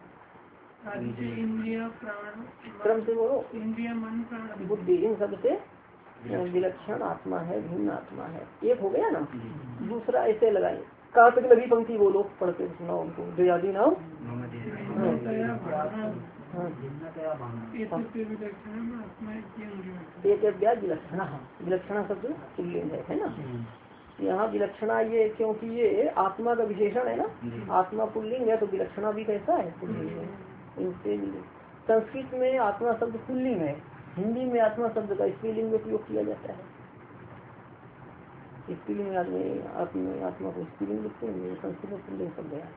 Speaker 1: क्रम से बोलो, इंद्रिय मन प्राण बुद्धि, इन सब से विलक्षण आत्मा है, भिन्न आत्मा है, एक हो गया ना। दूसरा ऐसे लगाए, कहाँ तक लगी पंक्ति बोलो, पढ़ के सुनाओ उनको, देहादि नाम विलक्षणा, विलक्षणा शब्द पुल्लिंग है ना, यहाँ विलक्षणा ये क्योंकि ये आत्मा का विशेषण है ना, आत्मा पुल्लिंग है तो विलक्षणा भी कैसा है, पुल्लिंग है। इनसे संस्कृत में आत्मा शब्द पुल्लिंग है, हिंदी में आत्मा शब्द का स्त्रीलिंग में प्रयोग किया जाता है। स्त्रीलिंग में आत्मा को स्त्रीलिंग लिखते हैं, संस्कृत में पुल्लिंग शब्द है।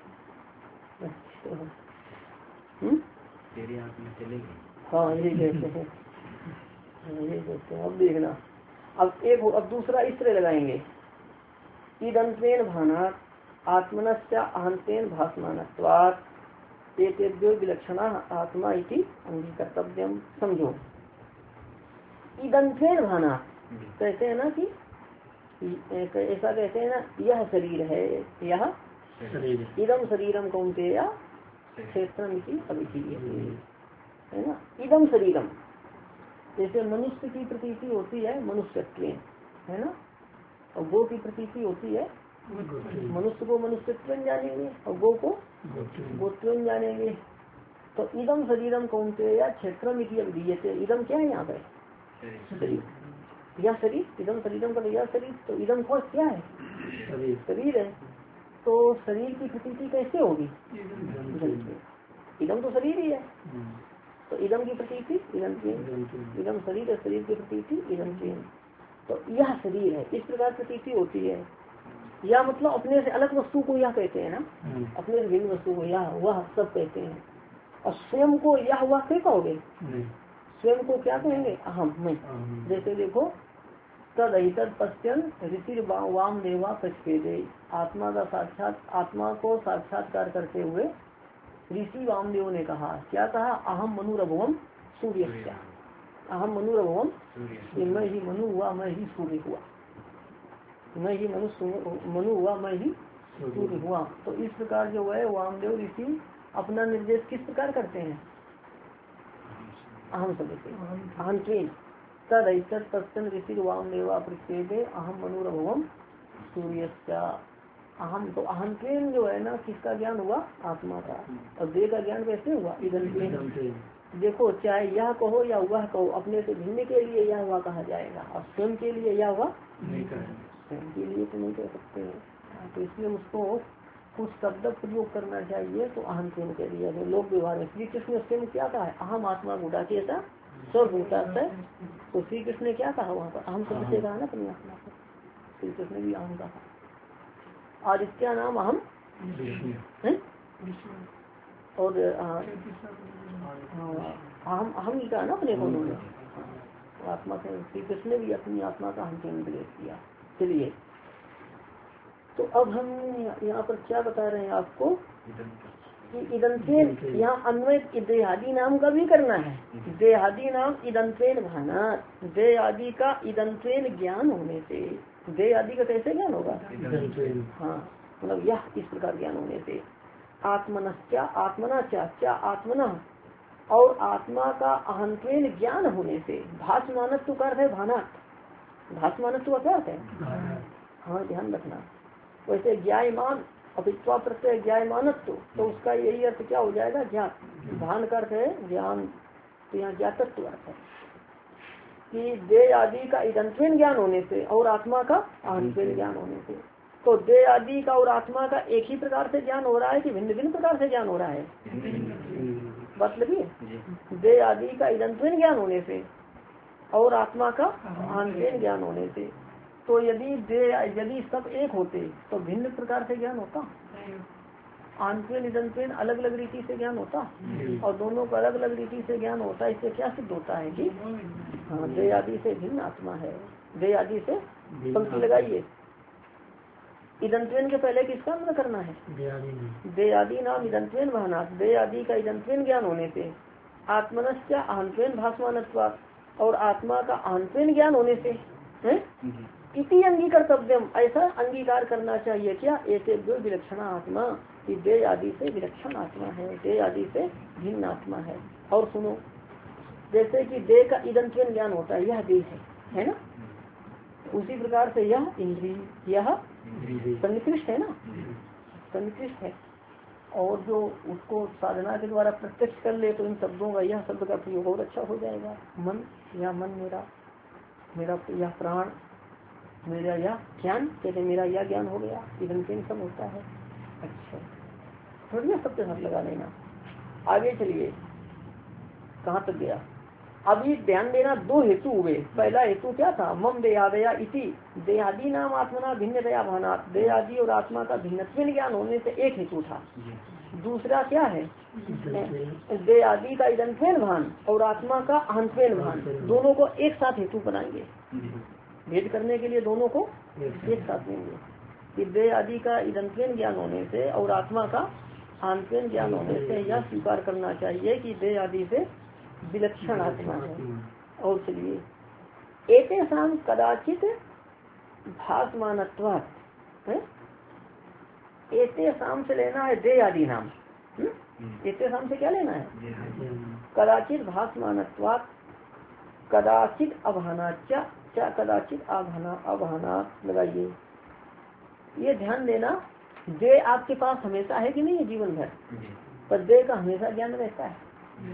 Speaker 1: हाँ यही कहते हैं, यही कहते हैं। अब देखना, अब दूसरा इस तरह लगाएंगे, ईदंतेन भानात् आत्मनस्य अहंतेन भासमानत्वात् एतेभ्यो विलक्षणा आत्मा इति अंगीकर्तव्यम। समझो, ईदंतेन भानात् कहते हैं ना कि ऐसा कहते हैं ना, यह शरीर है, यह इदम शरीरम कौन्तेय क्षेत्रम इति अभिधीयते, है ना। इदम शरीरम, जैसे मनुष्य की प्रतीति होती है मनुष्यत्व, है ना, और गो की प्रतीति होती है, मनुष्य को मनुष्यत्व जानेंगे और गो को गोत्व जानेंगे। तो इदम शरीरम कौन्तेय क्षेत्रम इति अभिधीयते, इदम क्या है यहाँ पे, शरीर, यह शरीर, इदम शरीरम का यह शरीर, तो इदम को क्या है, शरीर है। तो शरीर की प्रतीति कैसे होगी, इदम तो शरीर ही है, तो इदम की प्रतीति इदम की, इदम शरीर है, शरीर की प्रतीति इदम की, तो यह शरीर है, इस प्रकार प्रतीति होती है। या मतलब अपने से अलग वस्तु को यह कहते हैं ना, अपने से भिन्न वस्तु को यह वह सब कहते हैं। और स्वयं को यह वह क्या कहोगे, स्वयं को क्या कहेंगे, अहम, मैं। जैसे देखो, तद अहितद पश्यन ऋषि वाम देवा पचपेदे, आत्मा का साक्षात, आत्मा को साक्षात्कार करते हुए ऋषि वामदेव ने कहा, क्या कहा, अहम मनुरभवम सूर्य, अहम मनुरभवम, मैं ही मनु हुआ, मैं ही सूर्य हुआ, मैं ही मनु हुआ, मैं ही सूर्य हुआ। तो इस प्रकार जो है वामदेव ऋषि अपना निर्देश किस प्रकार करते हैं, अहम शब्द से, अहम ट्रेन तद ऐसत पश्चन ऋषि वामदेवा प्रत्येक अहम मनुरभवम सूर्यस्या, अहम, तो अहम ट्रेन जो है ना, किसका ज्ञान हुआ, आत्मा का। और देह का ज्ञान कैसे हुआ, इदम ट्रेन। देखो, चाहे यह कहो या वह कहो, अपने से भिन्न के लिए यह हुआ कहा जाएगा, और स्वयं के लिए यह हुआ स्वयं के लिए तो नहीं कह सकते हैं। तो इसलिए उसको कुछ शब्द प्रयोग करना चाहिए, तो अहम ट्रेन कह दिया। जो लोक व्यवहार में श्री कृष्ण स्वयं क्या कहा है, अहम आत्मा गुड़ा के ऐसा स्वभूता है, तो श्री कृष्ण ने क्या कहा वहाँ पर, अहम शब्द से कहा ना अपनी आत्मा को, श्री कृष्ण ने भी अहम कहा। आदित्य नाम अहम है, और अहम ही कहा ना अपने को उन्होंने, आत्मा से श्री कृष्ण ने भी अपनी आत्मा का अहम निर्देश किया। चलिए, तो अब हम यहाँ पर क्या बता रहे हैं आपको कि इदंतेन, यहाँ अन्वय देहादि नाम का भी करना है। देहादि नाम इदंतेन भाना, देह आदि का इदंतेन ज्ञान होने से, देह आदि का कैसे ज्ञान होगा, हाँ, मतलब यह इस प्रकार ज्ञान होने से, आत्मनश्चा, आत्मना क्या आत्मना, और आत्मा का अहंत्वेन ज्ञान होने से, भासमानत्व का अर्थ है भानात्, भासमानत्व का क्या अर्थ है, हाँ ध्यान रखना। वैसे ज्ञायमान अपित्वा प्रत्यय ज्ञायमानत्व, तो उसका यही अर्थ क्या हो जाएगा, ज्ञात, भान का अर्थ है ज्ञान, तो यहाँ ज्ञातत्व अर्थ है कि देह आदि का इदंत्वेन ज्ञान होने से और आत्मा का अहंत्वेन ज्ञान होने से। तो देह आदि का और आत्मा का एक ही प्रकार से ज्ञान हो रहा है कि भिन्न भिन्न प्रकार से ज्ञान हो रहा है? बात लगी? देह आदि का इदंत्वेन ज्ञान होने से और आत्मा का आंतरेन ज्ञान होने से। तो यदि सब एक होते तो भिन्न प्रकार से ज्ञान होता, आंतरेन इदंत्वेन अलग अलग रीति से ज्ञान होता, और दोनों को अलग अलग रीति से ज्ञान होता। इससे क्या सिद्ध होता है कि हाँ, देह आदि से भिन्न आत्मा है, देह आदि से। पंक्ति लगाइए, इदंत्वेन के पहले किसका अंतर करना है? देह आदि नाम इदंत्वेन भानात, देह आदि का इदंत्वेन ज्ञान होने से आत्मनश्च आंतरेन भासमानत्वात्, और आत्मा का आंतरेन ज्ञान होने से है इति अंगीकर्तव्यम, ऐसा अंगीकार करना चाहिए। क्या? ऐसे जो विलक्षण आत्मा, कि देह आदि से विलक्षण आत्मा है, देह आदि से भिन्न आत्मा है। और सुनो, जैसे कि देह का इदंत्वेन ज्ञान होता है, यह देह है ना, उसी प्रकार से यह इंद्रिय, यह सन्निकृष्ट है ना, सन्निकृष्ट है। और जो उसको साधना के द्वारा प्रत्यक्ष कर ले तो इन शब्दों का, यह शब्द का प्रयोग और अच्छा हो जाएगा। मन, या मन मेरा यह प्राण, मेरा यह ज्ञान, कहते मेरा यह ज्ञान हो गया, इदंत्वेन सब होता है। अच्छा, थोड़ी शब्द हाथ लगा लेना। आगे चलिए, कहाँ तक गया? अभी ध्यान देना, दो हेतु हुए। पहला हेतु क्या था? मम देहादया इति, देहादि नाम आत्मना भिन्न दया भानात, देह आदि और आत्मा का भिन्नत्व ज्ञान होने से एक हेतु था। दूसरा क्या है? देह आदि का इदंत्वेन भान और आत्मा का आंतवेन भान, दोनों को एक साथ हेतु बनाएंगे। भेद करने के लिए दोनों को एक साथ लेंगे कि देह आदि का इदंत्वेन ज्ञान होने से और आत्मा का आंतवेन ज्ञान होने से यह स्वीकार करना चाहिए कि देह आदि से विलक्षण आत्मा है। और चलिए, एतेषां कदाचित भासमानत्वात् है, एतेषां से लेना है देह आदि नाम, एतेषां से क्या लेना है? कदाचित भासमानत्वात्, कदाचित अभानाच्च, कदाचित अभानात् लगाइए। ये ध्यान देना, देह आपके पास हमेशा है कि नहीं है जीवन भर, पर देह का हमेशा ज्ञान रहता है।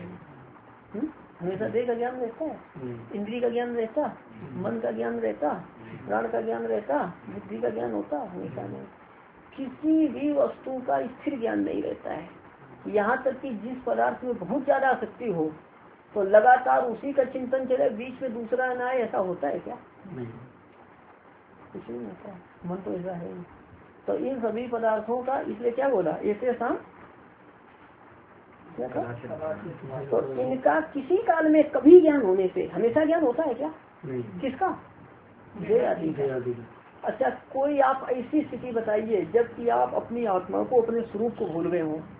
Speaker 1: हमेशा देह का ज्ञान रहता है, इंद्रिय का ज्ञान रहता, मन का ज्ञान रहता, प्राण का ज्ञान रहता, बुद्धि का ज्ञान होता, हमेशा नहीं। किसी भी वस्तु का स्थिर ज्ञान नहीं रहता है। यहाँ तक कि जिस पदार्थ में बहुत ज्यादा आसक्ति हो तो लगातार उसी का चिंतन चले, बीच में दूसरा न आए, ऐसा होता है क्या? कुछ नहीं होता है, मन तो ऐसा है। तो इन सभी पदार्थों का, इसलिए क्या बोला? ऐसे शाम, तो इनका किसी काल में कभी ज्ञान होने से हमेशा ज्ञान होता है क्या? किसका? देह आदि का। अच्छा, कोई आप ऐसी स्थिति बताइए जबकि आप अपनी आत्मा को, अपने स्वरूप को भूल गए हो।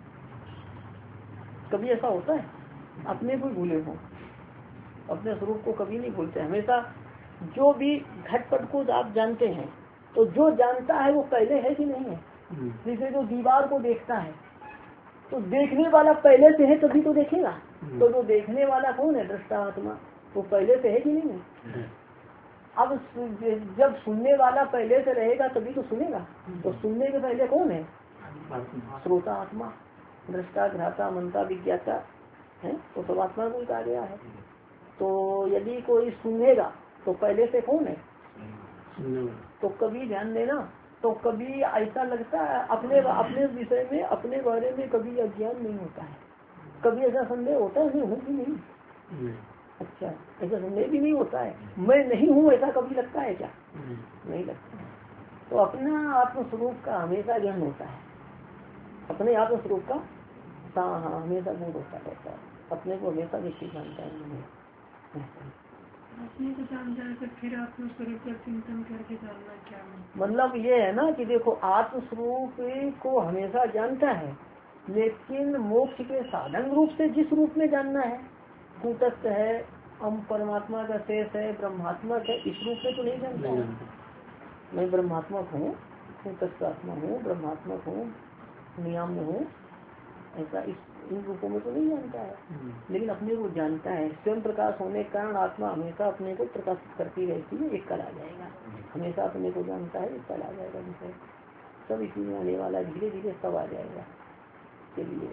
Speaker 1: कभी ऐसा होता है? अपने को भूले हो, अपने स्वरूप को कभी नहीं भूलते। हमेशा जो भी घटपट को आप जानते हैं, तो जो जानता है वो पहले है कि नहीं है? जैसे जो दीवार को देखता है तो देखने वाला पहले से है तभी तो देखेगा। तो जो देखने वाला कौन है? दृष्टा आत्मा, वो पहले से है कि नहीं है? अब जब सुनने वाला पहले से रहेगा तभी तो सुनेगा। तो सुनने के पहले कौन है? श्रोता आत्मा, दृष्टा, घ्राता, मनता, विज्ञाता है, तो सब आत्मा को कहा गया है। तो यदि कोई सुनेगा तो पहले से कौन है? तो कभी ध्यान देना, तो कभी ऐसा लगता है अपने विषय में, अपने बारे में कभी अज्ञान नहीं होता है। कभी ऐसा संदेह होता है हूँ कि नहीं? अच्छा, ऐसा संदेह भी नहीं होता है। मैं नहीं हूँ ऐसा कभी लगता है क्या? नहीं लगता है। तो अपना आत्मस्वरूप का हमेशा ज्ञान होता है, अपने आत्मस्वरूप का हाँ हमेशा ज्ञान होता रहता है। अपने को हमेशा व्यक्ति जानता है,
Speaker 2: अपने को जान जाए तो फिर आत्मस्वरूप का चिंतन करके जानना क्या?
Speaker 1: मतलब ये है ना कि देखो, आत्मस्वरूप को हमेशा जानता है, लेकिन मोक्ष के साधन रूप से जिस रूप में जानना है, कूटस्थ है, हम परमात्मा का शेष है, ब्रह्मात्मक है, इस रूप में तो नहीं जानता है। मैं ब्रह्मात्मक हूँ, कूटस्थ आत्मा हूँ, ब्रह्मात्मक हूँ, नियाम्य हूँ, ऐसा इन रूपों में तो नहीं जानता है। लेकिन अपने को जानता है। स्वयं प्रकाश होने के कारण आत्मा हमेशा अपने को प्रकाशित करती रहती है। एक कल आ जाएगा, हमेशा अपने को जानता है, एक कल आ जाएगा विषय सब इसी में आने वाला, धीरे धीरे सब आ जाएगा। चलिए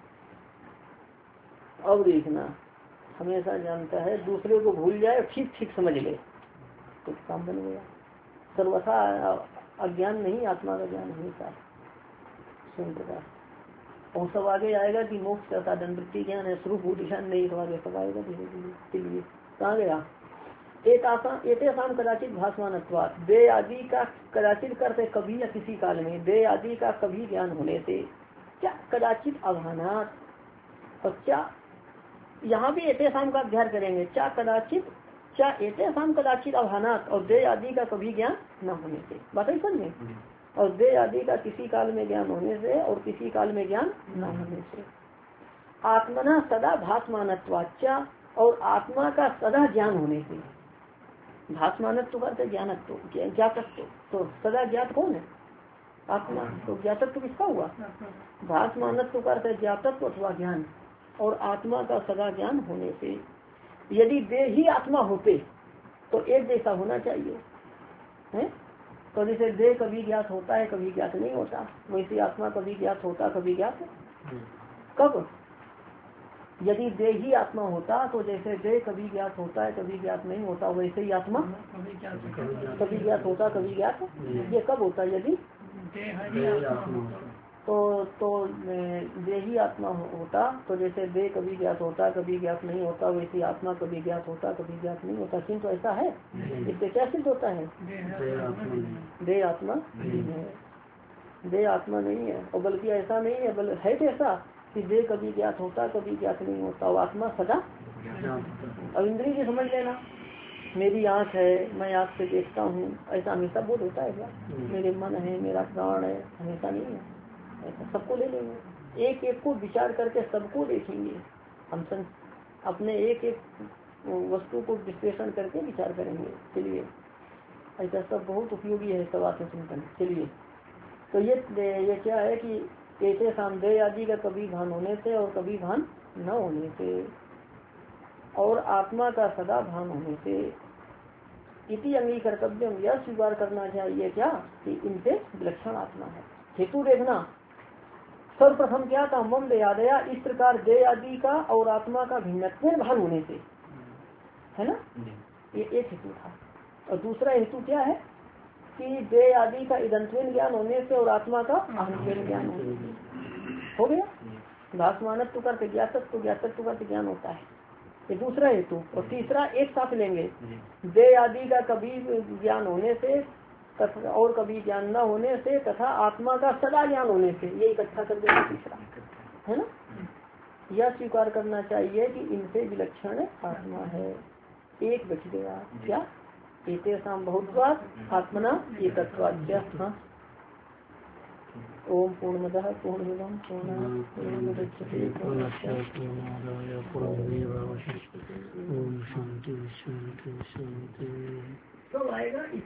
Speaker 1: अब देखना, हमेशा जानता है, दूसरे को भूल जाए, ठीक ठीक समझ ले तो काम बन गया। सर्वथा अज्ञान नहीं, आत्मा का ज्ञान हमेशा है स्वयं प्रकाश। और सब आगे आएगा कि मोक्ष का साधन वृत्ति ज्ञान है, स्वरूप ध्यान नहीं, सब आगे सब आएगा धीरे धीरे। कहाँ गया? एतेषाम कदाचित भासमानत्वात्, दे आदि का कदाचित करते कभी या किसी काल में, दे आदि का कभी ज्ञान होने से, क्या कदाचित अभानात, और क्या यहाँ भी एतेषाम का अध्ययन करेंगे, क्या कदाचित, क्या एतेषाम कदाचित अभानात, और दे आदि का कभी ज्ञान न होने से, बात ही समझे। और दे आदि का किसी काल में ज्ञान होने से और किसी काल में ज्ञान न होने से, आत्मना सदा भासमानत्वाच्चा, और आत्मा का सदा ज्ञान होने से, भासमानत्व करते ज्ञानत्व ज्ञातत्व, तो सदा ज्ञात कौन है? आत्मा। तो ज्ञातत्व किसका हुआ? भासमानत्व करते ज्ञातत्व अथवा ज्ञान, और आत्मा का सदा ज्ञान होने से, यदि देह ही आत्मा होते तो एक जैसा होना चाहिए है। तो जैसे देह कभी ज्ञात होता है कभी ज्ञात नहीं होता, वैसे आत्मा कभी ज्ञात होता कभी ज्ञात कब? यदि देह ही आत्मा होता तो जैसे देह कभी ज्ञात होता है कभी ज्ञात नहीं होता, वैसे ही आत्मा कभी ज्ञात होता कभी ज्ञात, ये कब होता है? यदि तो देह ही आत्मा होता तो जैसे देह कभी ज्ञात होता कभी ज्ञात नहीं होता, वैसे आत्मा कभी ज्ञात होता कभी ज्ञात नहीं होता। किंतु ऐसा है, इससे क्या सिद्ध होता है? देह आत्मा नहीं है, देह आत्मा नहीं है। और बल्कि ऐसा नहीं है, बल्कि है कैसा कि देह कभी ज्ञात होता कभी ज्ञात नहीं होता, और आत्मा सदा। अब इंद्रिय की समझ लेना, मेरी आँख है, मैं आँख से देखता हूँ, ऐसा हमेशा बोध होता है क्या? मेरे मन है, मेरा प्राण है, हमेशा नहीं है ऐसा। सबको ले लेंगे, एक एक को विचार करके सबको देखेंगे हम, अपने एक एक वस्तु को विश्लेषण करके विचार करेंगे। चलिए, ऐसा सब बहुत उपयोगी है सब आत्मचिंतन। चलिए, तो ये क्या है कि ऐसे सामदेह आदि का कभी भान होने से और कभी भान न होने से, और आत्मा का सदा भान होने से, इति अंगी कर्तव्य, यह स्वीकार करना चाहिए क्या कि इनसे विलक्षण आत्मा है। हेतु देखना, सर्वप्रथम क्या था? मम दयादया, इस प्रकार देह आदि का और आत्मा का भिन्नत्व भान होने से, है ना, ये एक हेतु था। और दूसरा हेतु क्या है कि देह आदि का इदंत्वेन ज्ञान होने से और आत्मा का अहंत्वेन ज्ञान होने से। हो गया, भासमानत्व करते ज्ञातत्व, ज्ञातत्व करते ज्ञान होता है, ये दूसरा हेतु। और तीसरा एक साथ लेंगे, देह आदि का कभी ज्ञान होने से और कभी ज्ञान न होने से, तथा आत्मा का सदा ज्ञान होने से, ये इकट्ठा कर देगा तीसरा, है ना। यह स्वीकार करना चाहिए कि इनसे विलक्षण आत्मा है। एक बच गया क्या? एतेषां बहुत्वात् आत्मना एकत्वात्। ओम पूर्णमदः पूर्णमिदं पूर्णात् पूर्णमुदच्यते पूर्णस्य पूर्णमेवावशिष्यते। ओम शांति शांति शांति। कब आएगा?